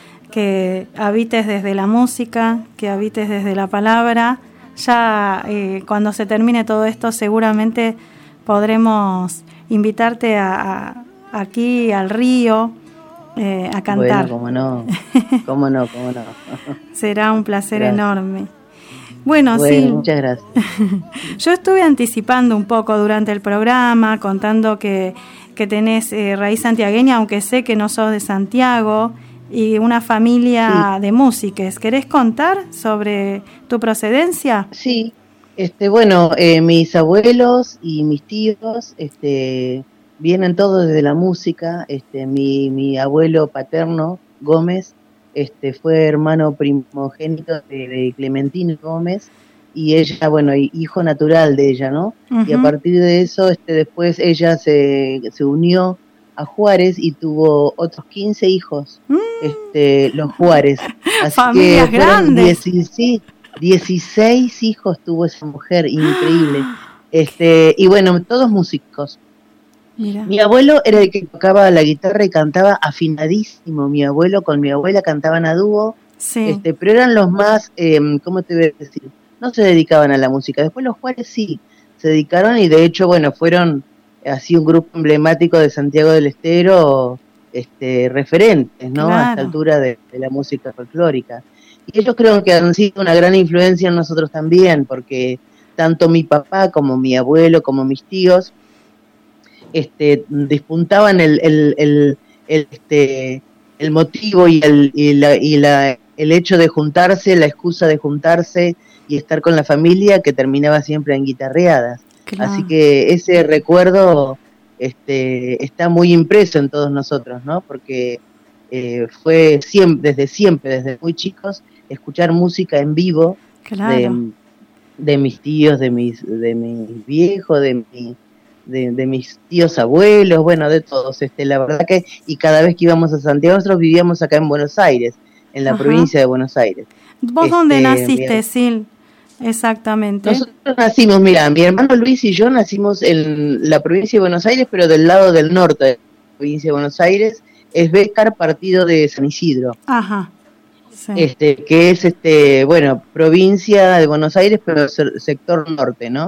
que habites desde la música, que habites desde la palabra. Ya eh, cuando se termine todo esto seguramente podremos invitarte a, a, aquí al río eh, a cantar. Bueno, cómo no, cómo no, cómo no. Será un placer gracias. enorme. Bueno, bueno sí. Muchas gracias. Yo estuve anticipando un poco durante el programa, contando que, que tenés eh, raíz santiagueña, aunque sé que no sos de Santiago, y una familia sí. de músicos. ¿Querés contar sobre tu procedencia? Sí, este, bueno, eh, mis abuelos y mis tíos este, vienen todos desde la música. Este, mi, mi abuelo paterno, Gómez, este, fue hermano primogénito de, de Clementina Gómez, y ella, bueno, hijo natural de ella, ¿no? Uh-huh. Y a partir de eso, este, después ella se, se unió a Juárez y tuvo otros quince hijos, mm. este, los Juárez. Así Familias que grandes. dieciséis, dieciséis hijos tuvo esa mujer, increíble. Este, y bueno, todos músicos. Mira. Mi abuelo era el que tocaba la guitarra y cantaba afinadísimo. Mi abuelo con mi abuela cantaban a dúo, sí. este, pero eran los más, eh, ¿cómo te voy a decir? No se dedicaban a la música. Después los Juárez sí se dedicaron y de hecho, bueno, fueron así un grupo emblemático de Santiago del Estero, este, referentes, ¿no? Claro. A esta altura de, de la música folclórica. Y ellos creo que han sido una gran influencia en nosotros también, porque tanto mi papá como mi abuelo como mis tíos este, despuntaban el, el, el, el, este, el motivo y, el, y, la, y la, el hecho de juntarse, la excusa de juntarse y estar con la familia, que terminaba siempre en guitarreadas. Claro. Así que ese recuerdo este, está muy impreso en todos nosotros, ¿no? Porque eh, fue siempre, desde siempre, desde muy chicos, escuchar música en vivo, claro. de, de mis tíos, de mis, de mis viejos, de, mi, de, de mis tíos abuelos, bueno, de todos. Este, la verdad que, y cada vez que íbamos a Santiago, nosotros vivíamos acá en Buenos Aires, en la Ajá. provincia de Buenos Aires. ¿Vos este, dónde naciste, bien. Sil? Exactamente. Nosotros nacimos, mira, mi hermano Luis y yo nacimos en la provincia de Buenos Aires, pero del lado del norte de la provincia de Buenos Aires, es Bécar, partido de San Isidro. Ajá. Sí. Este, que es, este, bueno, provincia de Buenos Aires, pero sector norte, ¿no?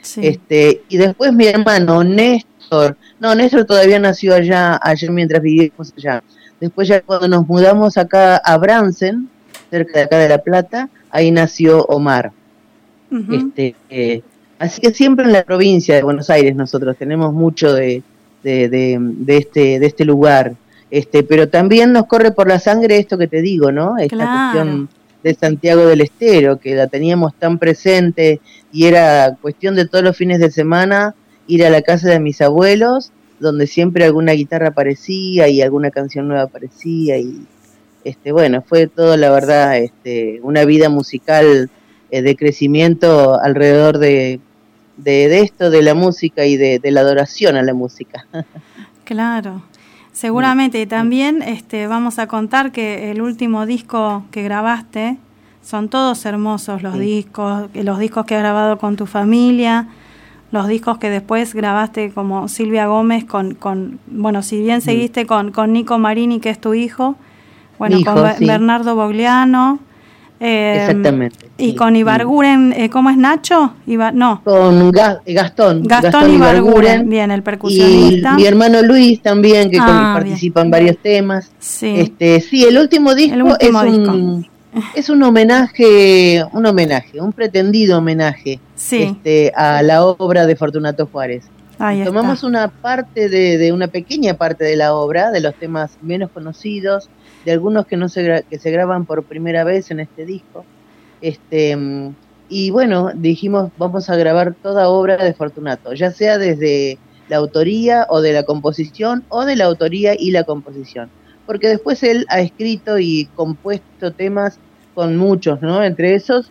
Sí. Este, y después mi hermano Néstor, no, Néstor todavía nació allá, ayer mientras vivíamos allá. Después ya cuando nos mudamos acá a Bransen, cerca de acá de La Plata, ahí nació Omar. Uh-huh. Este, eh, así que siempre en la provincia de Buenos Aires nosotros tenemos mucho de, de, de, de este, de este lugar. Este, pero también nos corre por la sangre esto que te digo, ¿no? Esta claro. cuestión de Santiago del Estero, que la teníamos tan presente y era cuestión de todos los fines de semana ir a la casa de mis abuelos, donde siempre alguna guitarra aparecía y alguna canción nueva aparecía y este bueno, fue todo la verdad este una vida musical eh, de crecimiento alrededor de, de, de esto, de la música y de, de la adoración a la música. Claro. Seguramente, y también este, vamos a contar que el último disco que grabaste, son todos hermosos los sí. discos, los discos que has grabado con tu familia, los discos que después grabaste como Silvia Gómez, con, con bueno, si bien sí. seguiste con, con Nico Marini, que es tu hijo, bueno, hijo, con sí. Bernardo Bogliano. Eh, Exactamente. Y sí, con Ibarguren, eh, ¿cómo es Nacho? Iba, no. Con Ga- Gastón. Gastón. Gastón Ibarguren, Ibarguren, bien, el percusionista. Y mi hermano Luis también, que ah, con, participa bien. en varios temas. Sí. Este, sí, el último disco, el último es, disco. Un, es un homenaje, un homenaje, un pretendido homenaje sí. este, a la obra de Fortunato Juárez. Ahí Tomamos está. una parte de, de una pequeña parte de la obra, de los temas menos conocidos, de algunos que no se gra- que se graban por primera vez en este disco. Este y bueno, dijimos vamos a grabar toda obra de Fortunato, ya sea desde la autoría o de la composición o de la autoría y la composición, porque después él ha escrito y compuesto temas con muchos, ¿no? Entre esos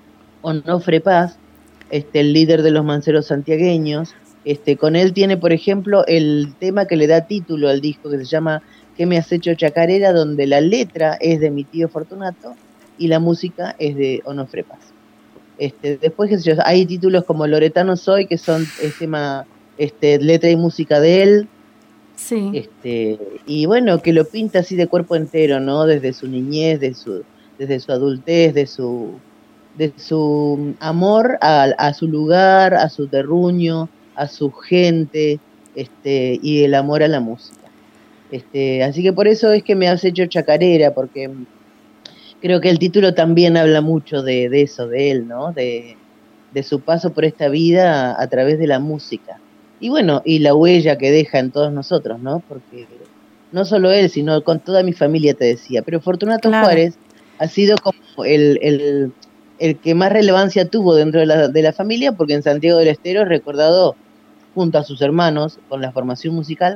Onofre Paz, este el líder de los manceros santiagueños, este con él tiene por ejemplo el tema que le da título al disco, que se llama ¿Qué me has hecho chacarera?, donde la letra es de mi tío Fortunato y la música es de Onofre Paz. Este, después, qué sé yo, hay títulos como Loretano Soy, que son es tema, este, letra y música de él. Sí. Este, y bueno, que lo pinta así de cuerpo entero, ¿no? Desde su niñez, de su, desde su adultez, de su, de su amor a, a su lugar, a su terruño, a su gente, este, y el amor a la música. Este, así que por eso es que me has hecho chacarera, porque creo que el título también habla mucho de, de eso, de él, ¿no? De, de su paso por esta vida a, a través de la música. Y bueno, y la huella que deja en todos nosotros, ¿no? Porque no solo él, sino con toda mi familia, te decía. Pero Fortunato claro. Juárez ha sido como el, el, el que más relevancia tuvo dentro de la, de la familia, porque en Santiago del Estero es recordado junto a sus hermanos con la formación musical,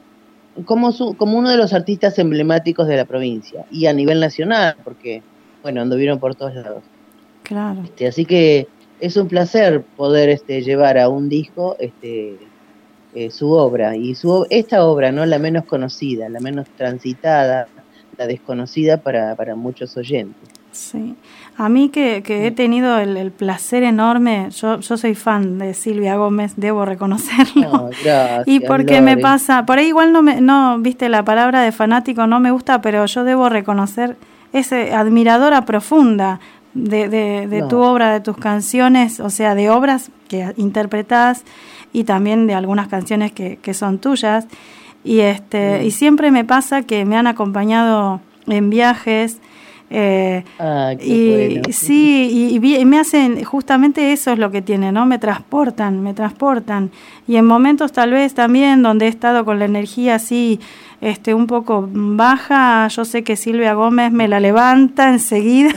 como su, como uno de los artistas emblemáticos de la provincia y a nivel nacional, porque bueno, anduvieron por todos lados. Claro. Este, así que es un placer poder este llevar a un disco este eh, su obra y su esta obra, no la menos conocida, la menos transitada, la desconocida para para muchos oyentes. Sí. A mí que, que he tenido el, el placer enorme, yo yo soy fan de Silvia Gómez, debo reconocerlo. No, gracias, y porque Lore. me pasa, por ahí igual no me, no, viste, la palabra de fanático no me gusta, pero yo debo reconocer ese admiradora profunda de, de, de no. tu obra, de tus canciones, o sea, de obras que interpretás y también de algunas canciones que, que son tuyas. Y este, mm. y siempre me pasa que me han acompañado en viajes. Eh, ah, qué y bueno. sí, y, y me hacen, justamente eso es lo que tiene, ¿no? Me transportan, me transportan. Y en momentos tal vez también donde he estado con la energía así, este, un poco baja, yo sé que Silvia Gómez me la levanta enseguida.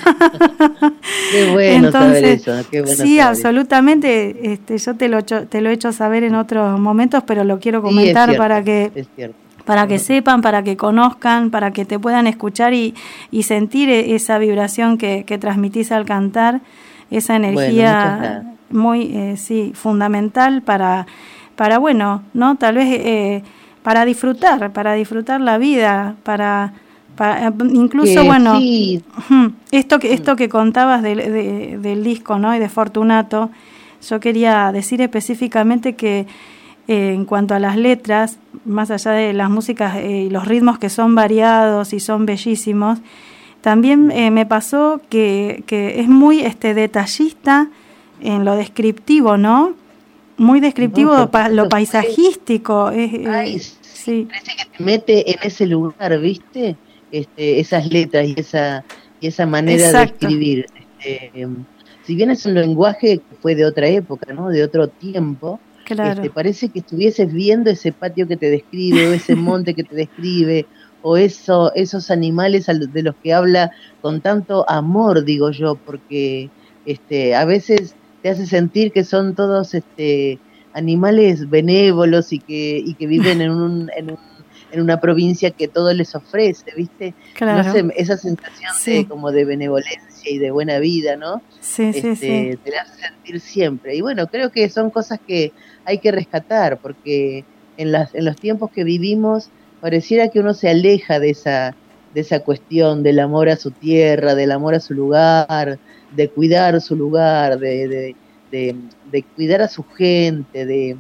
Qué bueno. Entonces, saber eso, qué bueno sí, saber absolutamente, este, yo te lo, te lo he hecho saber en otros momentos, pero lo quiero comentar sí, es cierto, para que... es cierto. para que sepan, para que conozcan, para que te puedan escuchar y, y sentir esa vibración que, que transmitís al cantar, esa energía bueno, muy, eh, sí, fundamental para, para bueno, ¿no? Tal vez eh, para disfrutar, para disfrutar la vida, para, para incluso, que bueno, sí. esto que, esto que contabas de, de, del disco, ¿no? Y de Fortunato, yo quería decir específicamente que Eh, en cuanto a las letras, más allá de las músicas y eh, los ritmos que son variados y son bellísimos, también eh, me pasó que, que es muy este, detallista en lo descriptivo, ¿no? muy descriptivo, No, pa- lo eso paisajístico. Es, eh, Ay, sí, parece que te mete en ese lugar, ¿viste? Este, esas letras y esa y esa manera exacto. de escribir. Este, em, si bien es un lenguaje que fue de otra época, ¿no? De otro tiempo, Claro. este, parece que estuvieses viendo ese patio que te describe, o ese monte que te describe, o eso, esos animales al- de los que habla con tanto amor, digo yo, porque este, a veces te hace sentir que son todos este, animales benévolos y que, y que viven en un, en un en una provincia que todo les ofrece, ¿viste? Claro. No sé, esa sensación Sí. de como de benevolencia y de buena vida, ¿no? Sí, sí, Este, sí. te la hace sentir siempre. Y bueno, creo que son cosas que hay que rescatar, porque en las, en los tiempos que vivimos pareciera que uno se aleja de esa, de esa cuestión del amor a su tierra, del amor a su lugar, de cuidar su lugar, de, de, de, de cuidar a su gente, de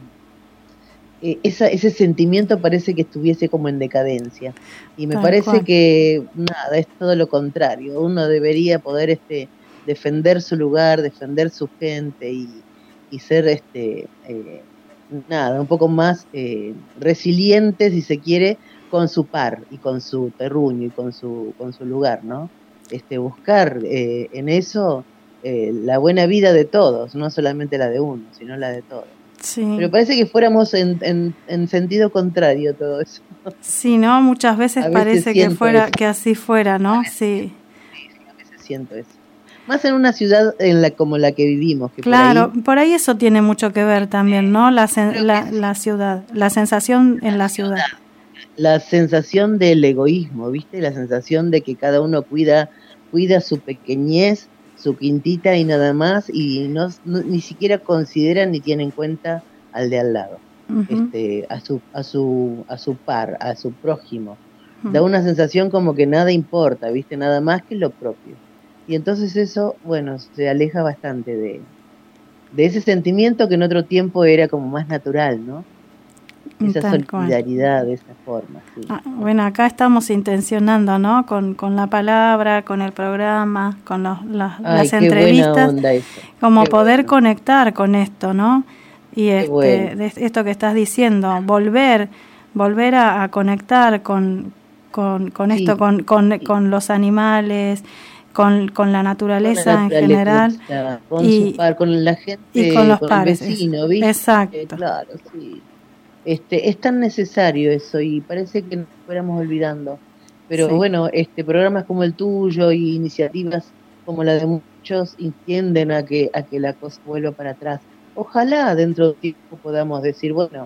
eh, esa, ese sentimiento parece que estuviese como en decadencia. Y me Tal parece cual. que nada, es todo lo contrario. Uno debería poder este defender su lugar, defender su gente y, y ser este eh, nada, un poco más eh, resiliente, si se quiere, con su par y con su terruño y con su, con su lugar, ¿no? Este, buscar eh, en eso eh, la buena vida de todos, no solamente la de uno, sino la de todos. Sí. Pero parece que fuéramos en, en, en sentido contrario todo eso. Sí, ¿no? Muchas veces, A veces parece que siento fuera, eso. que así fuera, ¿no? Sí. A veces siento eso. Más en una ciudad en la como la que vivimos, que Claro, por ahí, por ahí eso tiene mucho que ver también, ¿no? La, sen- creo la, que sí. la ciudad, la sensación en la ciudad. La sensación del egoísmo, ¿viste? La sensación de que cada uno cuida, cuida su pequeñez, su quintita y nada más, y no, no- ni siquiera consideran ni tienen en cuenta al de al lado, Ujú. este, a su, a su, a su par, a su prójimo. Ujú. Da una sensación como que nada importa, ¿viste? Nada más que lo propio. Y entonces eso, bueno, se aleja bastante de, de ese sentimiento que en otro tiempo era como más natural, ¿no? Esa Tal cual. solidaridad de esa forma, sí. Ah, bueno, acá estamos intencionando, ¿no? Con, con la palabra, con el programa, con los, las, Ay, las qué buena entrevistas, onda eso. como Qué poder bueno. conectar con esto, ¿no? Y Qué este, bueno. de esto que estás diciendo, volver, volver a, a conectar con, con, con Sí, esto, con, con, sí. con los animales, con, con la Con la naturaleza en naturaleza, general con y, su par, con la y gente, con los con el pares. eso. vecino, ¿viste? Exacto. Claro, sí. Este, es tan necesario eso y parece que nos fuéramos olvidando. Pero Sí. bueno, este programas como el tuyo y iniciativas como la de muchos tienden a que a que la cosa vuelva para atrás. Ojalá dentro de un tiempo podamos decir, bueno,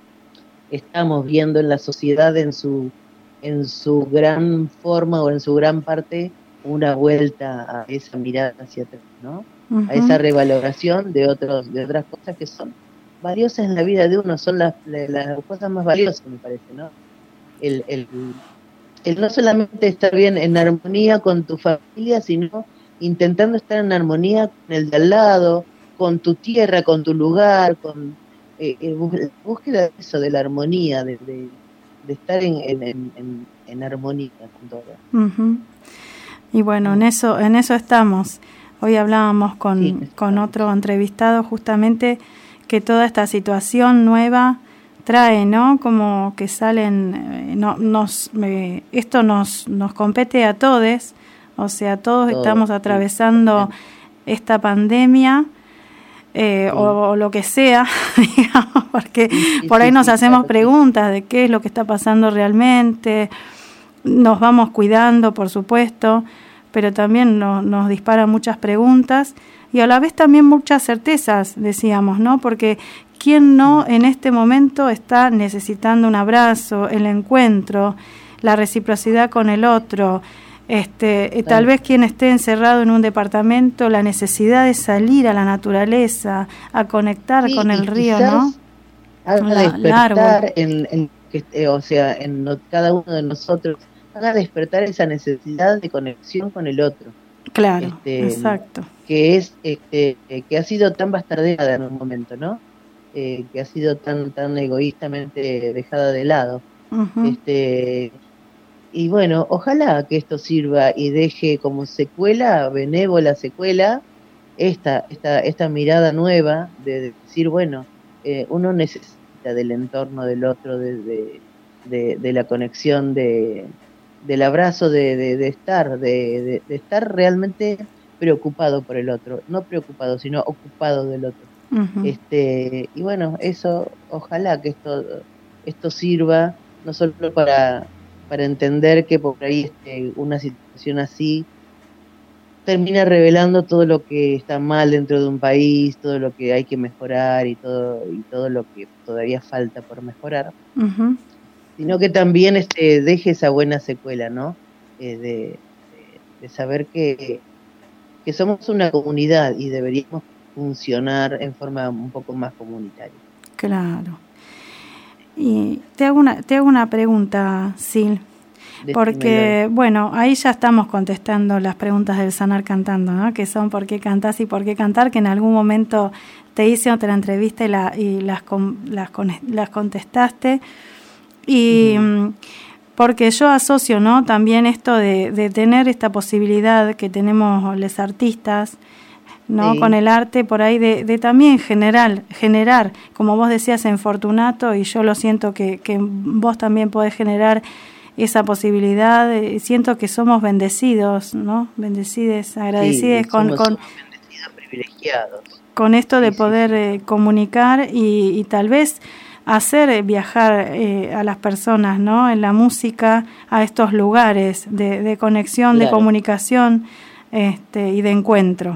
estamos viendo en la sociedad en su en su gran forma o en su gran parte una vuelta a esa mirada hacia atrás, ¿no? A esa Ujú. revaloración de otros de otras cosas que son valiosas en la vida de uno, son las, las cosas más valiosas, me parece, ¿no? El, el, el no solamente estar bien en armonía con tu familia, sino intentando estar en armonía con el de al lado, con tu tierra, con tu lugar, con eh, eh, búsqueda de eso, de la armonía, de, de, de estar en, en, en, en armonía con todo. Ujú. Y bueno, en eso, en eso estamos. Hoy hablábamos con, Sí, con estamos. otro entrevistado justamente que toda esta situación nueva trae, ¿no? Como que salen, eh, no, nos, eh, esto nos, nos compete a todos, o sea, todos Todo, estamos sí, atravesando totalmente. esta pandemia. Eh, Sí. o, o lo que sea, digamos, porque Sí, sí, por ahí sí, nos sí, hacemos claro, sí. preguntas de qué es lo que está pasando realmente, nos vamos cuidando, por supuesto, pero también no, nos dispara muchas preguntas y a la vez también muchas certezas, decíamos, ¿no? Porque ¿quién no en este momento está necesitando un abrazo, el encuentro, la reciprocidad con el otro? Este, eh, tal vez quien esté encerrado en un departamento, la necesidad de salir a la naturaleza, a conectar Sí, con y el río, quizás ¿no? haga La- el árbol. despertar en, en que, eh, o sea, en no- cada uno de nosotros, haga despertar esa necesidad de conexión con el otro, Claro, este, exacto. que es, este, eh, que ha sido tan bastardeada en un momento, ¿no? Eh, que ha sido tan, tan egoístamente dejada de lado. Ujú. Este, y bueno, ojalá que esto sirva y deje como secuela, benévola secuela, esta, esta, esta mirada nueva de decir, bueno, eh, uno necesita del entorno del otro, de, de, de, de la conexión, de, del abrazo, de, de, de estar, de, de, de estar realmente preocupado por el otro, no preocupado, sino ocupado del otro. Uh-huh. Este, y bueno, eso, ojalá que esto, esto sirva no solo para, para entender que por ahí este, una situación así termina revelando todo lo que está mal dentro de un país, todo lo que hay que mejorar y todo, y todo lo que todavía falta por mejorar, uh-huh. sino que también este, deje esa buena secuela, ¿no? Eh, de, de, de saber que que somos una comunidad y deberíamos funcionar en forma un poco más comunitaria. Claro. Y te hago una, te hago una pregunta, Sil, porque, bueno, ahí ya estamos contestando las preguntas del Sanar Cantando, ¿no? Que son por qué cantás y por qué cantar, que en algún momento te hice otra entrevista y, la, y las, las, las contestaste. Y... Uh-huh. Porque yo asocio, ¿no?, también esto de, de tener esta posibilidad que tenemos los artistas, ¿no?, sí. con el arte por ahí de, de también generar, generar, como vos decías en Fortunato, y yo lo siento que, que vos también podés generar esa posibilidad. Siento que somos bendecidos, ¿no?, bendecides, agradecidos sí, con, somos, con somos bendecidos, privilegiados. Con esto sí, de sí, poder sí. Eh, comunicar y, y tal vez hacer viajar eh, a las personas, ¿no?, en la música a estos lugares de, de conexión, claro. de comunicación este, y de encuentro.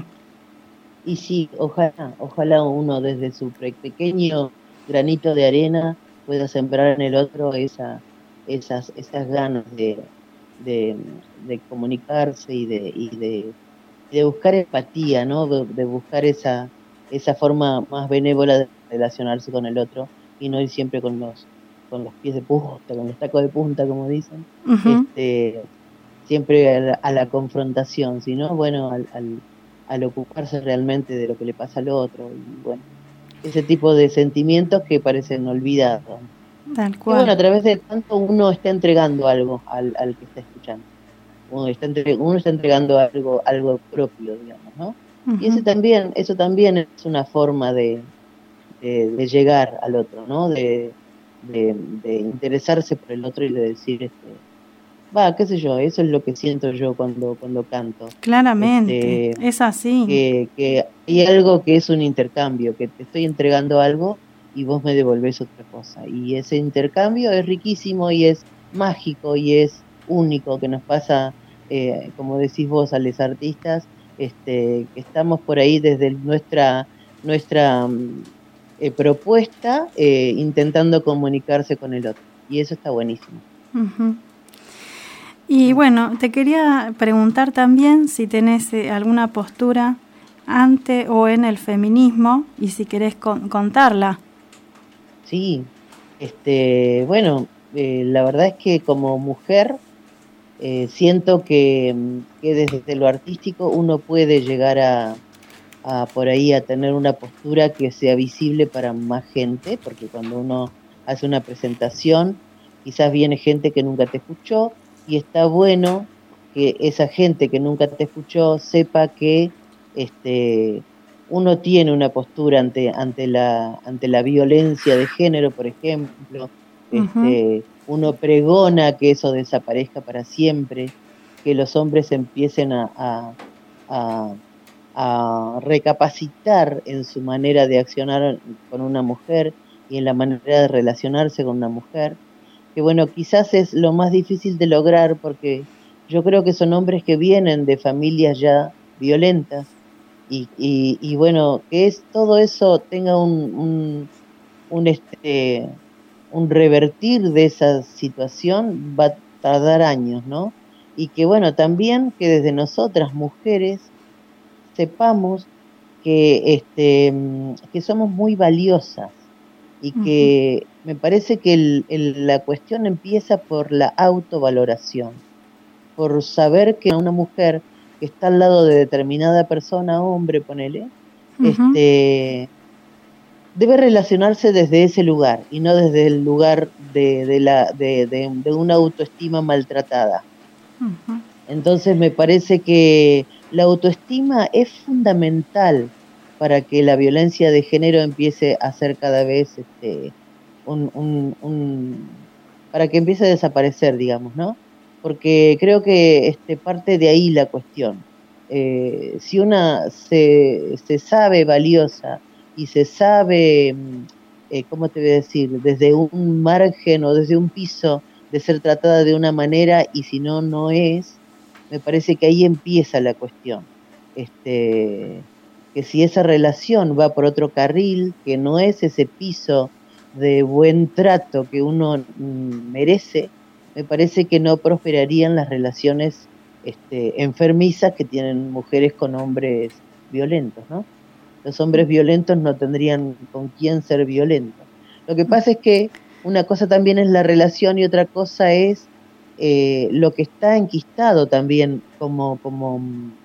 Y sí, ojalá, ojalá uno desde su pequeño granito de arena pueda sembrar en el otro esa, esas, esas ganas de, de, de comunicarse y de, y de, de buscar empatía, ¿no?, de, de buscar esa, esa forma más benévola de relacionarse con el otro, y no ir siempre con los con los pies de punta, con los tacos de punta, como dicen, uh-huh. este, siempre a la, a la confrontación, sino, bueno, al, al, al ocuparse realmente de lo que le pasa al otro, y bueno, ese tipo de sentimientos que parecen olvidados. Tal cual. Y bueno, a través de tanto uno está entregando algo al, al que está escuchando, uno está, entre, uno está entregando algo, algo propio, digamos, ¿no? Uh-huh. Y ese también, eso también es una forma de De, de llegar al otro, ¿no? De, de, de interesarse por el otro y de decir, este, va, qué sé yo, eso es lo que siento yo cuando cuando canto. Claramente, este, es así. Que, que hay algo que es un intercambio, que te estoy entregando algo y vos me devolvés otra cosa. Y ese intercambio es riquísimo y es mágico y es único, que nos pasa, eh, como decís vos, a los artistas, este, que estamos por ahí desde nuestra nuestra Eh, propuesta eh, intentando comunicarse con el otro, y eso está buenísimo. Uh-huh. Y bueno, te quería preguntar también si tenés eh, alguna postura ante o en el feminismo y si querés con- contarla. Sí, este, bueno, eh, la verdad es que como mujer eh, siento que, que desde lo artístico uno puede llegar a A, por ahí a tener una postura que sea visible para más gente, porque cuando uno hace una presentación, quizás viene gente que nunca te escuchó, y está bueno que esa gente que nunca te escuchó sepa que este, uno tiene una postura ante, ante, la, ante la violencia de género, por ejemplo, uh-huh. este, uno pregona que eso desaparezca para siempre, que los hombres empiecen a... a, a a recapacitar en su manera de accionar con una mujer y en la manera de relacionarse con una mujer, que bueno, quizás es lo más difícil de lograr porque yo creo que son hombres que vienen de familias ya violentas y, y, y bueno, que es todo eso tenga un, un, un, este, un revertir de esa situación va a tardar años, ¿no? Y que bueno, también que desde nosotras mujeres sepamos que este que somos muy valiosas y que uh-huh. me parece que el, el, la cuestión empieza por la autovaloración, por saber que una mujer que está al lado de determinada persona, hombre, ponele, uh-huh. este debe relacionarse desde ese lugar y no desde el lugar de, de la de, de, de una autoestima maltratada. Entonces me parece que la autoestima es fundamental para que la violencia de género empiece a ser cada vez este, un, un, un para que empiece a desaparecer, digamos, ¿no? Porque creo que este, parte de ahí la cuestión. Eh, si una se, se sabe valiosa y se sabe, eh, ¿cómo te voy a decir?, desde un margen o desde un piso de ser tratada de una manera y si no, no es, me parece que ahí empieza la cuestión. Este, que si esa relación va por otro carril, que no es ese piso de buen trato que uno mm, merece, me parece que no prosperarían las relaciones este, enfermizas que tienen mujeres con hombres violentos, ¿no? Los hombres violentos no tendrían con quién ser violentos. Lo que pasa es que una cosa también es la relación y otra cosa es eh, lo que está enquistado también como, como,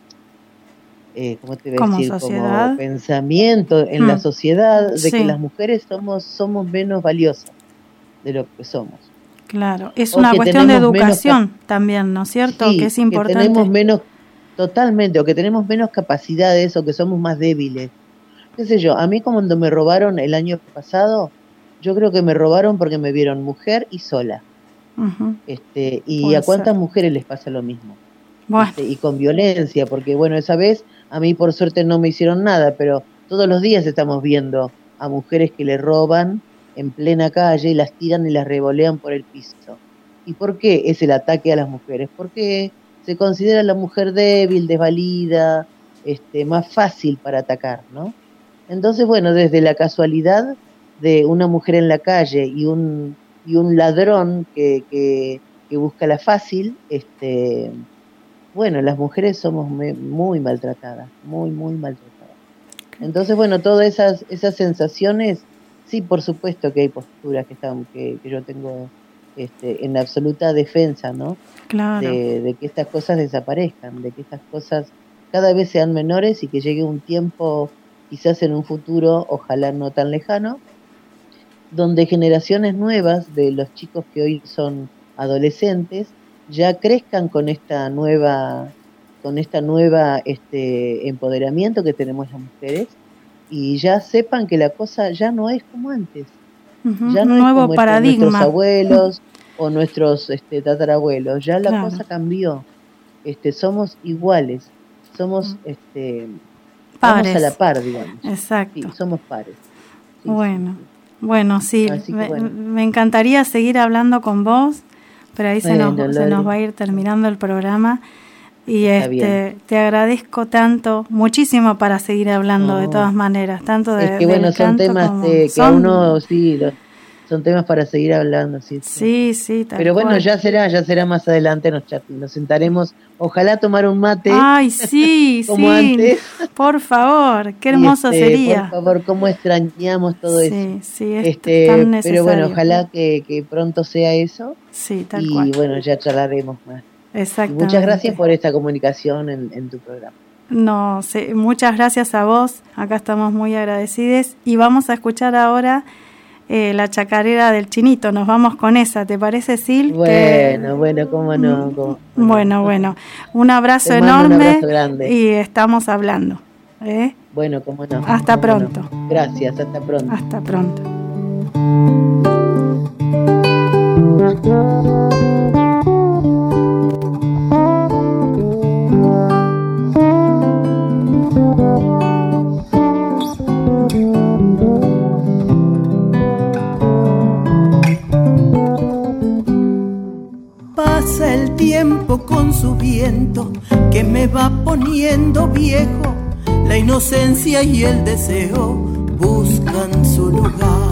eh, ¿cómo te voy a decir? Sociedad. Como pensamiento en mm. la sociedad de sí. que las mujeres somos, somos menos valiosas de lo que somos. Claro, es una cuestión de educación menos, también, ¿no es cierto? Sí, que es importante. Que tenemos menos, totalmente, o que tenemos menos capacidades o que somos más débiles. Qué sé yo, a mí cuando me robaron el año pasado, yo creo que me robaron porque me vieron mujer y sola. Uh-huh. Este, y Puede a cuántas ser. mujeres les pasa lo mismo. Bueno. Este, y con violencia, porque bueno, esa vez a mí por suerte no me hicieron nada, pero todos los días estamos viendo a mujeres que le roban en plena calle y las tiran y las revolean por el piso. ¿Y por qué es el ataque a las mujeres? Porque se considera la mujer débil, desvalida, este, más fácil para atacar, ¿no? Entonces, bueno, desde la casualidad de una mujer en la calle y un y un ladrón que, que, que busca la fácil, este, bueno, las mujeres somos muy maltratadas, muy, muy maltratadas. Entonces, bueno, todas esas, esas sensaciones. Sí, por supuesto que hay posturas que están, que, que yo tengo este, en absoluta defensa, ¿no? Claro. De, de que estas cosas desaparezcan, de que estas cosas cada vez sean menores y que llegue un tiempo, quizás en un futuro, ojalá no tan lejano, donde generaciones nuevas de los chicos que hoy son adolescentes ya crezcan con esta nueva, con esta nueva este, empoderamiento que tenemos las mujeres. Y ya sepan que la cosa ya no es como antes. Uh-huh. Ya no un es nuevo como paradigma. Nuestros abuelos o nuestros este, tatarabuelos. Ya la claro. cosa cambió. Este, somos iguales. Somos, uh-huh. este, pares. Vamos a la par, digamos. Exacto. Sí, somos pares. Sí, bueno, sí, sí. bueno, sí. Me, bueno. me encantaría seguir hablando con vos, pero ahí se, bueno, nos, se nos va a ir terminando el programa. Y este, te agradezco tanto, muchísimo para seguir hablando, no, de todas maneras, tanto de, es que bueno, son temas como, de, que son, uno sí, los, son temas para seguir hablando, sí. Sí, sí, tal Pero bueno, cual. ya será, ya será más adelante, nos, nos sentaremos, ojalá tomar un mate. Ay, sí, como sí, antes. Por favor, qué hermoso este, sería. Por favor, cómo extrañamos todo sí, eso. Sí, es este, tan necesario. Pero bueno, ojalá que, que pronto sea eso. Sí, tal y cual. Y bueno, ya charlaremos más. Exactamente. Y muchas gracias por esta comunicación en, en tu programa. No, sí, muchas gracias a vos. Acá estamos muy agradecidos. Y vamos a escuchar ahora eh, la chacarera del Chinito. Nos vamos con esa, ¿te parece, Sil? Bueno, que... bueno, cómo no. Cómo, bueno, bueno. Un abrazo enorme un abrazo grande. Y estamos hablando. ¿eh? Bueno, cómo no. Hasta cómo pronto. No. Gracias, hasta pronto. Hasta pronto. Pasa el tiempo con su viento que me va poniendo viejo, la inocencia y el deseo buscan su lugar.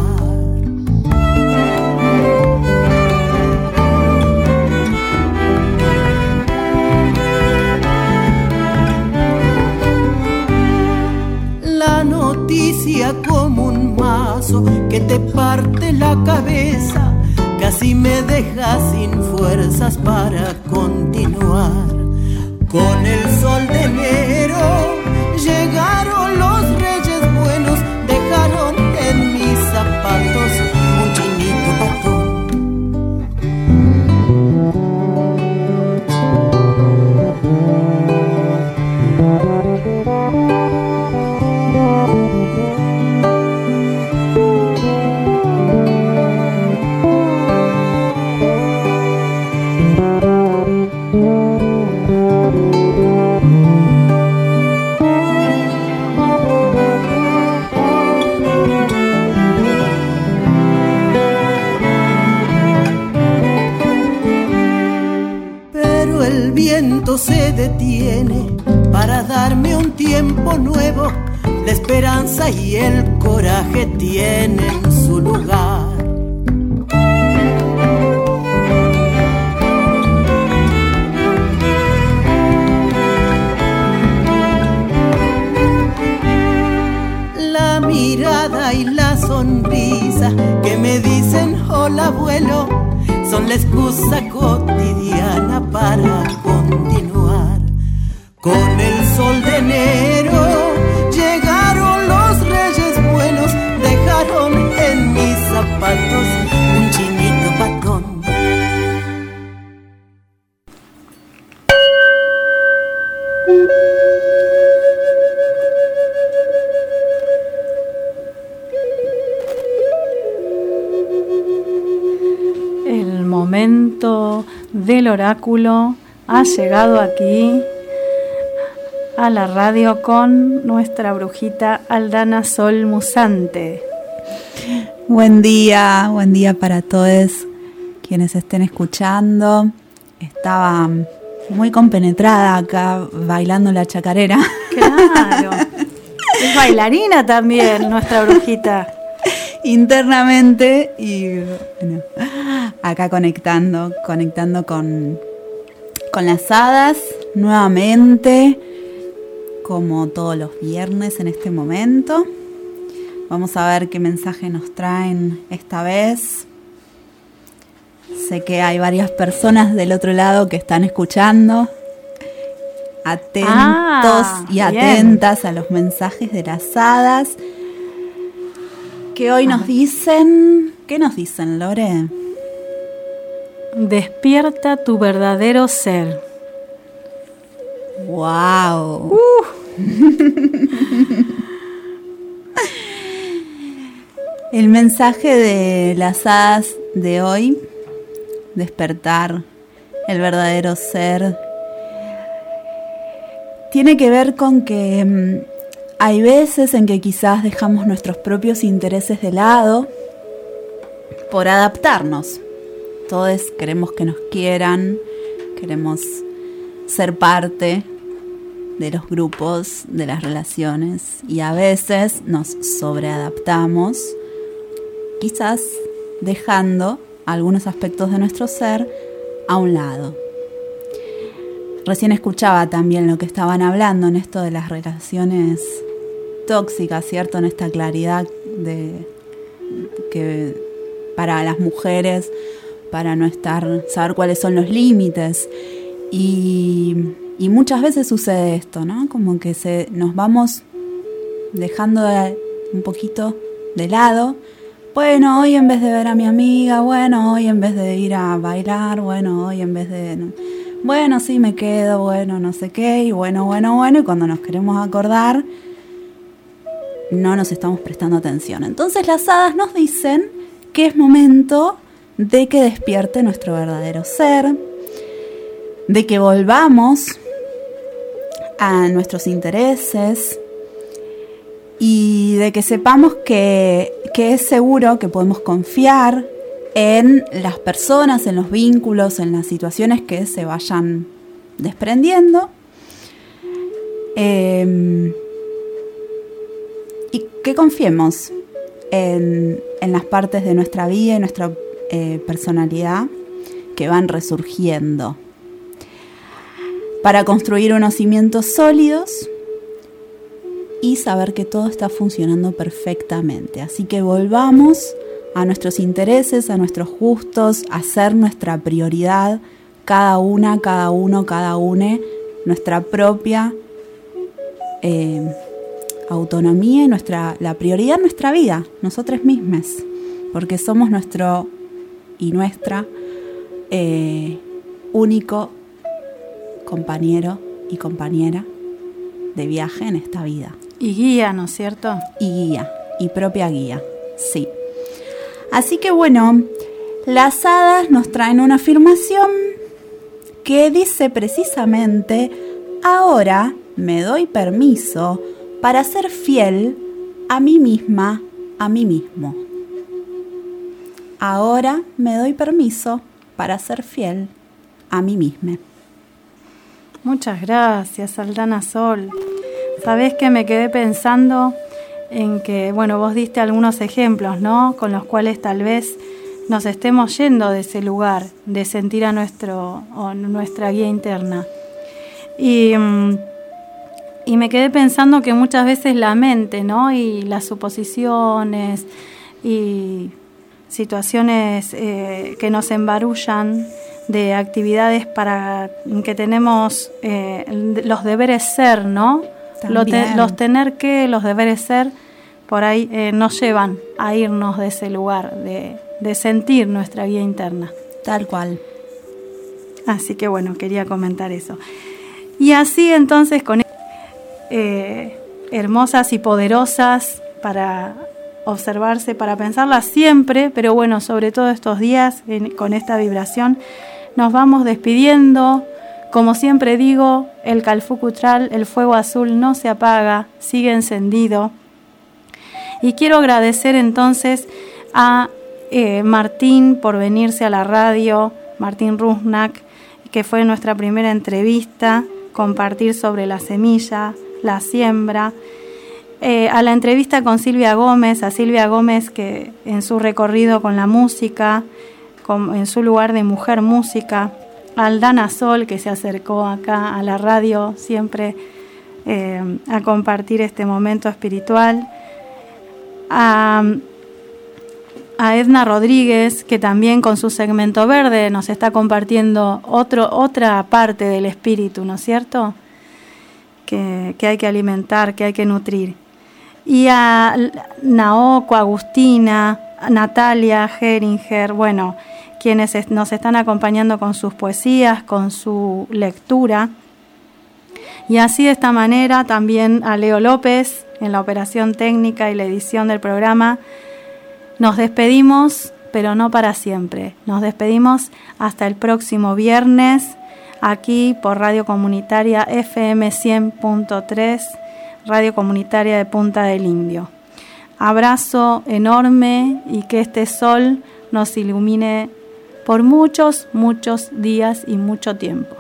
La noticia como un mazo que te parte la cabeza, casi me deja sin fuerzas para continuar. Con el sol de enero llegaron los reyes buenos, dejaron en mis zapatos un chinito patón. todo se detiene para darme un tiempo nuevo. La esperanza y el coraje tienen su lugar. La mirada y la sonrisa que me dicen hola abuelo son la excusa cotidiana para continuar. Con el sol de enero llegaron los reyes buenos, dejaron en mis zapatos un chinito patón. El momento del oráculo ha llegado aquí a la radio con nuestra brujita Aldana Sol Musante. Buen día, buen día para todos quienes estén escuchando. Estaba muy compenetrada acá bailando la chacarera. Claro, es bailarina también nuestra brujita. Internamente y bueno, acá conectando, conectando con, con las hadas nuevamente, como todos los viernes en este momento. Vamos a ver qué mensaje nos traen esta vez. Sé que hay varias personas del otro lado que están escuchando, atentos ah, y atentas bien. A los mensajes de las hadas que hoy nos dicen. ¿Qué nos dicen, Lore? Despierta tu verdadero ser. ¡Wow! Uh. El mensaje de las hadas de hoy, despertar el verdadero ser, tiene que ver con que um, hay veces en que quizás dejamos nuestros propios intereses de lado por adaptarnos. Todos queremos que nos quieran, queremos ser parte de los grupos, de las relaciones, y a veces nos sobreadaptamos, quizás dejando algunos aspectos de nuestro ser a un lado. Recién escuchaba también lo que estaban hablando en esto de las relaciones tóxicas, ¿cierto? En esta claridad de que para las mujeres, para no estar, saber cuáles son los límites. Y, y muchas veces sucede esto, ¿no? Como que se, nos vamos dejando de, un poquito de lado. Bueno, hoy en vez de ver a mi amiga, bueno, hoy en vez de ir a bailar, bueno, hoy en vez de... Bueno, sí, me quedo, bueno, no sé qué, y bueno, bueno, bueno, y cuando nos queremos acordar, no nos estamos prestando atención. Entonces las hadas nos dicen que es momento de que despierte nuestro verdadero ser, de que volvamos a nuestros intereses y de que sepamos que, que es seguro, que podemos confiar en las personas, en los vínculos, en las situaciones que se vayan desprendiendo. Eh, y que confiemos en, en las partes de nuestra vida y nuestra eh, personalidad que van resurgiendo, para construir unos cimientos sólidos y saber que todo está funcionando perfectamente. Así que volvamos a nuestros intereses, a nuestros gustos, a ser nuestra prioridad, cada una, cada uno, cada une, nuestra propia eh, autonomía y nuestra, la prioridad en nuestra vida, nosotros mismos, porque somos nuestro y nuestra eh, único compañero y compañera de viaje en esta vida. Y guía, ¿no es cierto? Y guía, y propia guía, sí. Así que bueno, las hadas nos traen una afirmación que dice precisamente: ahora me doy permiso para ser fiel a mí misma, a mí mismo. Ahora me doy permiso para ser fiel a mí misma. Muchas gracias, Aldana Sol. Sabés que me quedé pensando en que, bueno, vos diste algunos ejemplos, ¿no? Con los cuales tal vez nos estemos yendo de ese lugar, de sentir a nuestro, o nuestra guía interna. Y, y me quedé pensando que muchas veces la mente, ¿no? Y las suposiciones y situaciones eh, que nos embarullan de actividades para que tenemos eh, los deberes ser, ¿no? Los, te, los tener que, los deberes ser, por ahí eh, nos llevan a irnos de ese lugar, de, de sentir nuestra guía interna. Tal cual. Así que bueno, quería comentar eso. Y así entonces con eh, hermosas y poderosas para observarse, para pensarlas siempre, pero bueno, sobre todo estos días, en, con esta vibración, nos vamos despidiendo. Como siempre digo, el calfucutral, el fuego azul no se apaga, sigue encendido. Y quiero agradecer entonces a eh, Martín por venirse a la radio, Martín Rusnak, que fue nuestra primera entrevista, compartir sobre la semilla, la siembra. Eh, a la entrevista con Silvia Gómez, a Silvia Gómez que en su recorrido con la música, con, en su lugar de mujer música, a Aldana Sol que se acercó acá a la radio siempre eh, a compartir este momento espiritual, a, a Edna Rodríguez que también con su segmento verde nos está compartiendo otro, otra parte del espíritu, ¿no es cierto? Que, que hay que alimentar, que hay que nutrir. Y a Naoko, Agustina, Natalia Geringer, bueno, quienes nos están acompañando con sus poesías, con su lectura. Y así de esta manera también a Leo López en la operación técnica y la edición del programa. Nos despedimos, pero no para siempre. Nos despedimos hasta el próximo viernes, aquí por Radio Comunitaria F M cien punto tres, Radio Comunitaria de Punta del Indio. Abrazo enorme y que este sol nos ilumine por muchos, muchos días y mucho tiempo.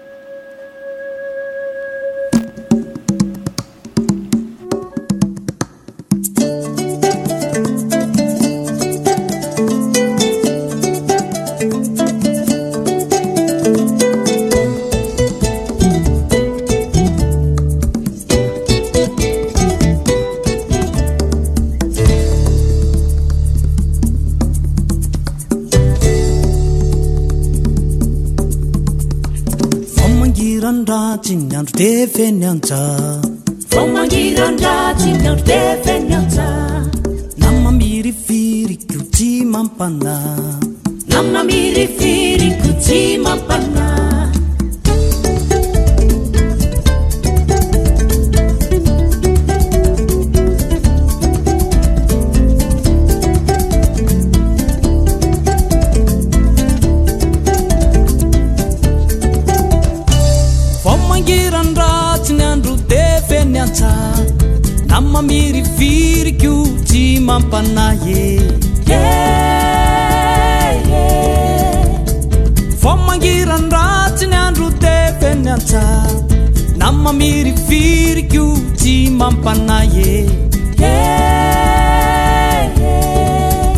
Nyandu tefe nyanza Foma giranda nyandu tefe nyanza Nama miri firi kuti mampana Nama miri firi kuti mampana Nama miri firi kuti mampana ye Yeah, yeah Foma giranda nyandu tefe nyanza Nama miri firi kuti mampana ye Yeah, yeah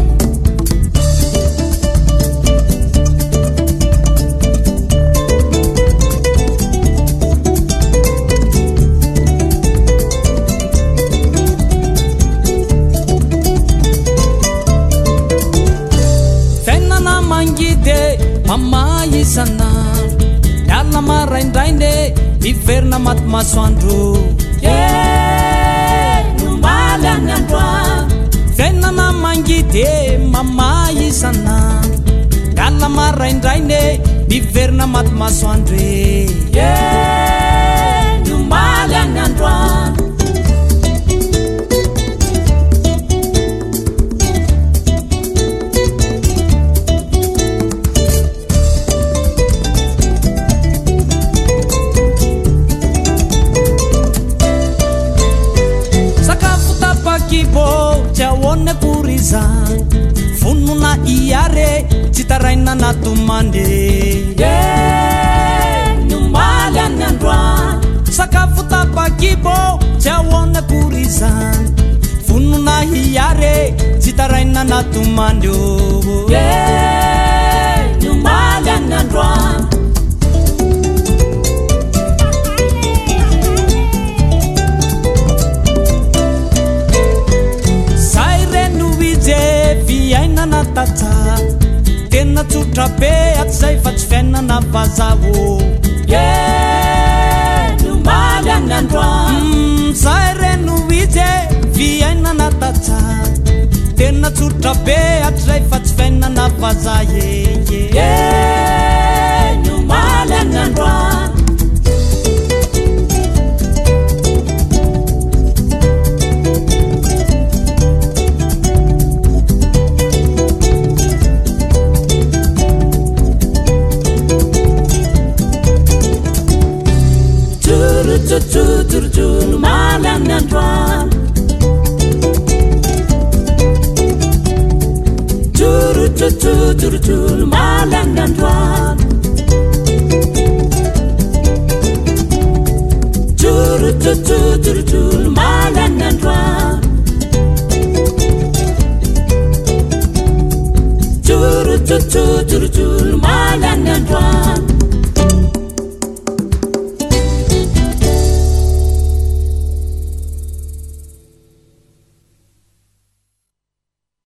Mama yisana Dala maraindainde Iverna mat maswandru Yeah, numbala nyandwa Fena na mangite Mama yisana Dala maraindainde Iverna mat maswandre Yeah, numbala nyandwa Kibo chawone puriza fununa iare chitaraina natumande Yeah, numbala nyandwa kibo tsy ahoana korizany vonona hiare tsy taraina natomandro e niomaly any androany zay reno izy viaina natatsa tena tsotra be aty zay fa tsy fiainana vazavo e niomaly any androany zay reno izy viaina natatsa tena tsotra be aty zay fa tsy fiainana vaza eye e niomaly any androany Juru malang androan Juru juru juru juru malang androan Juru juru juru juru malang androan Juru juru juru juru malang androan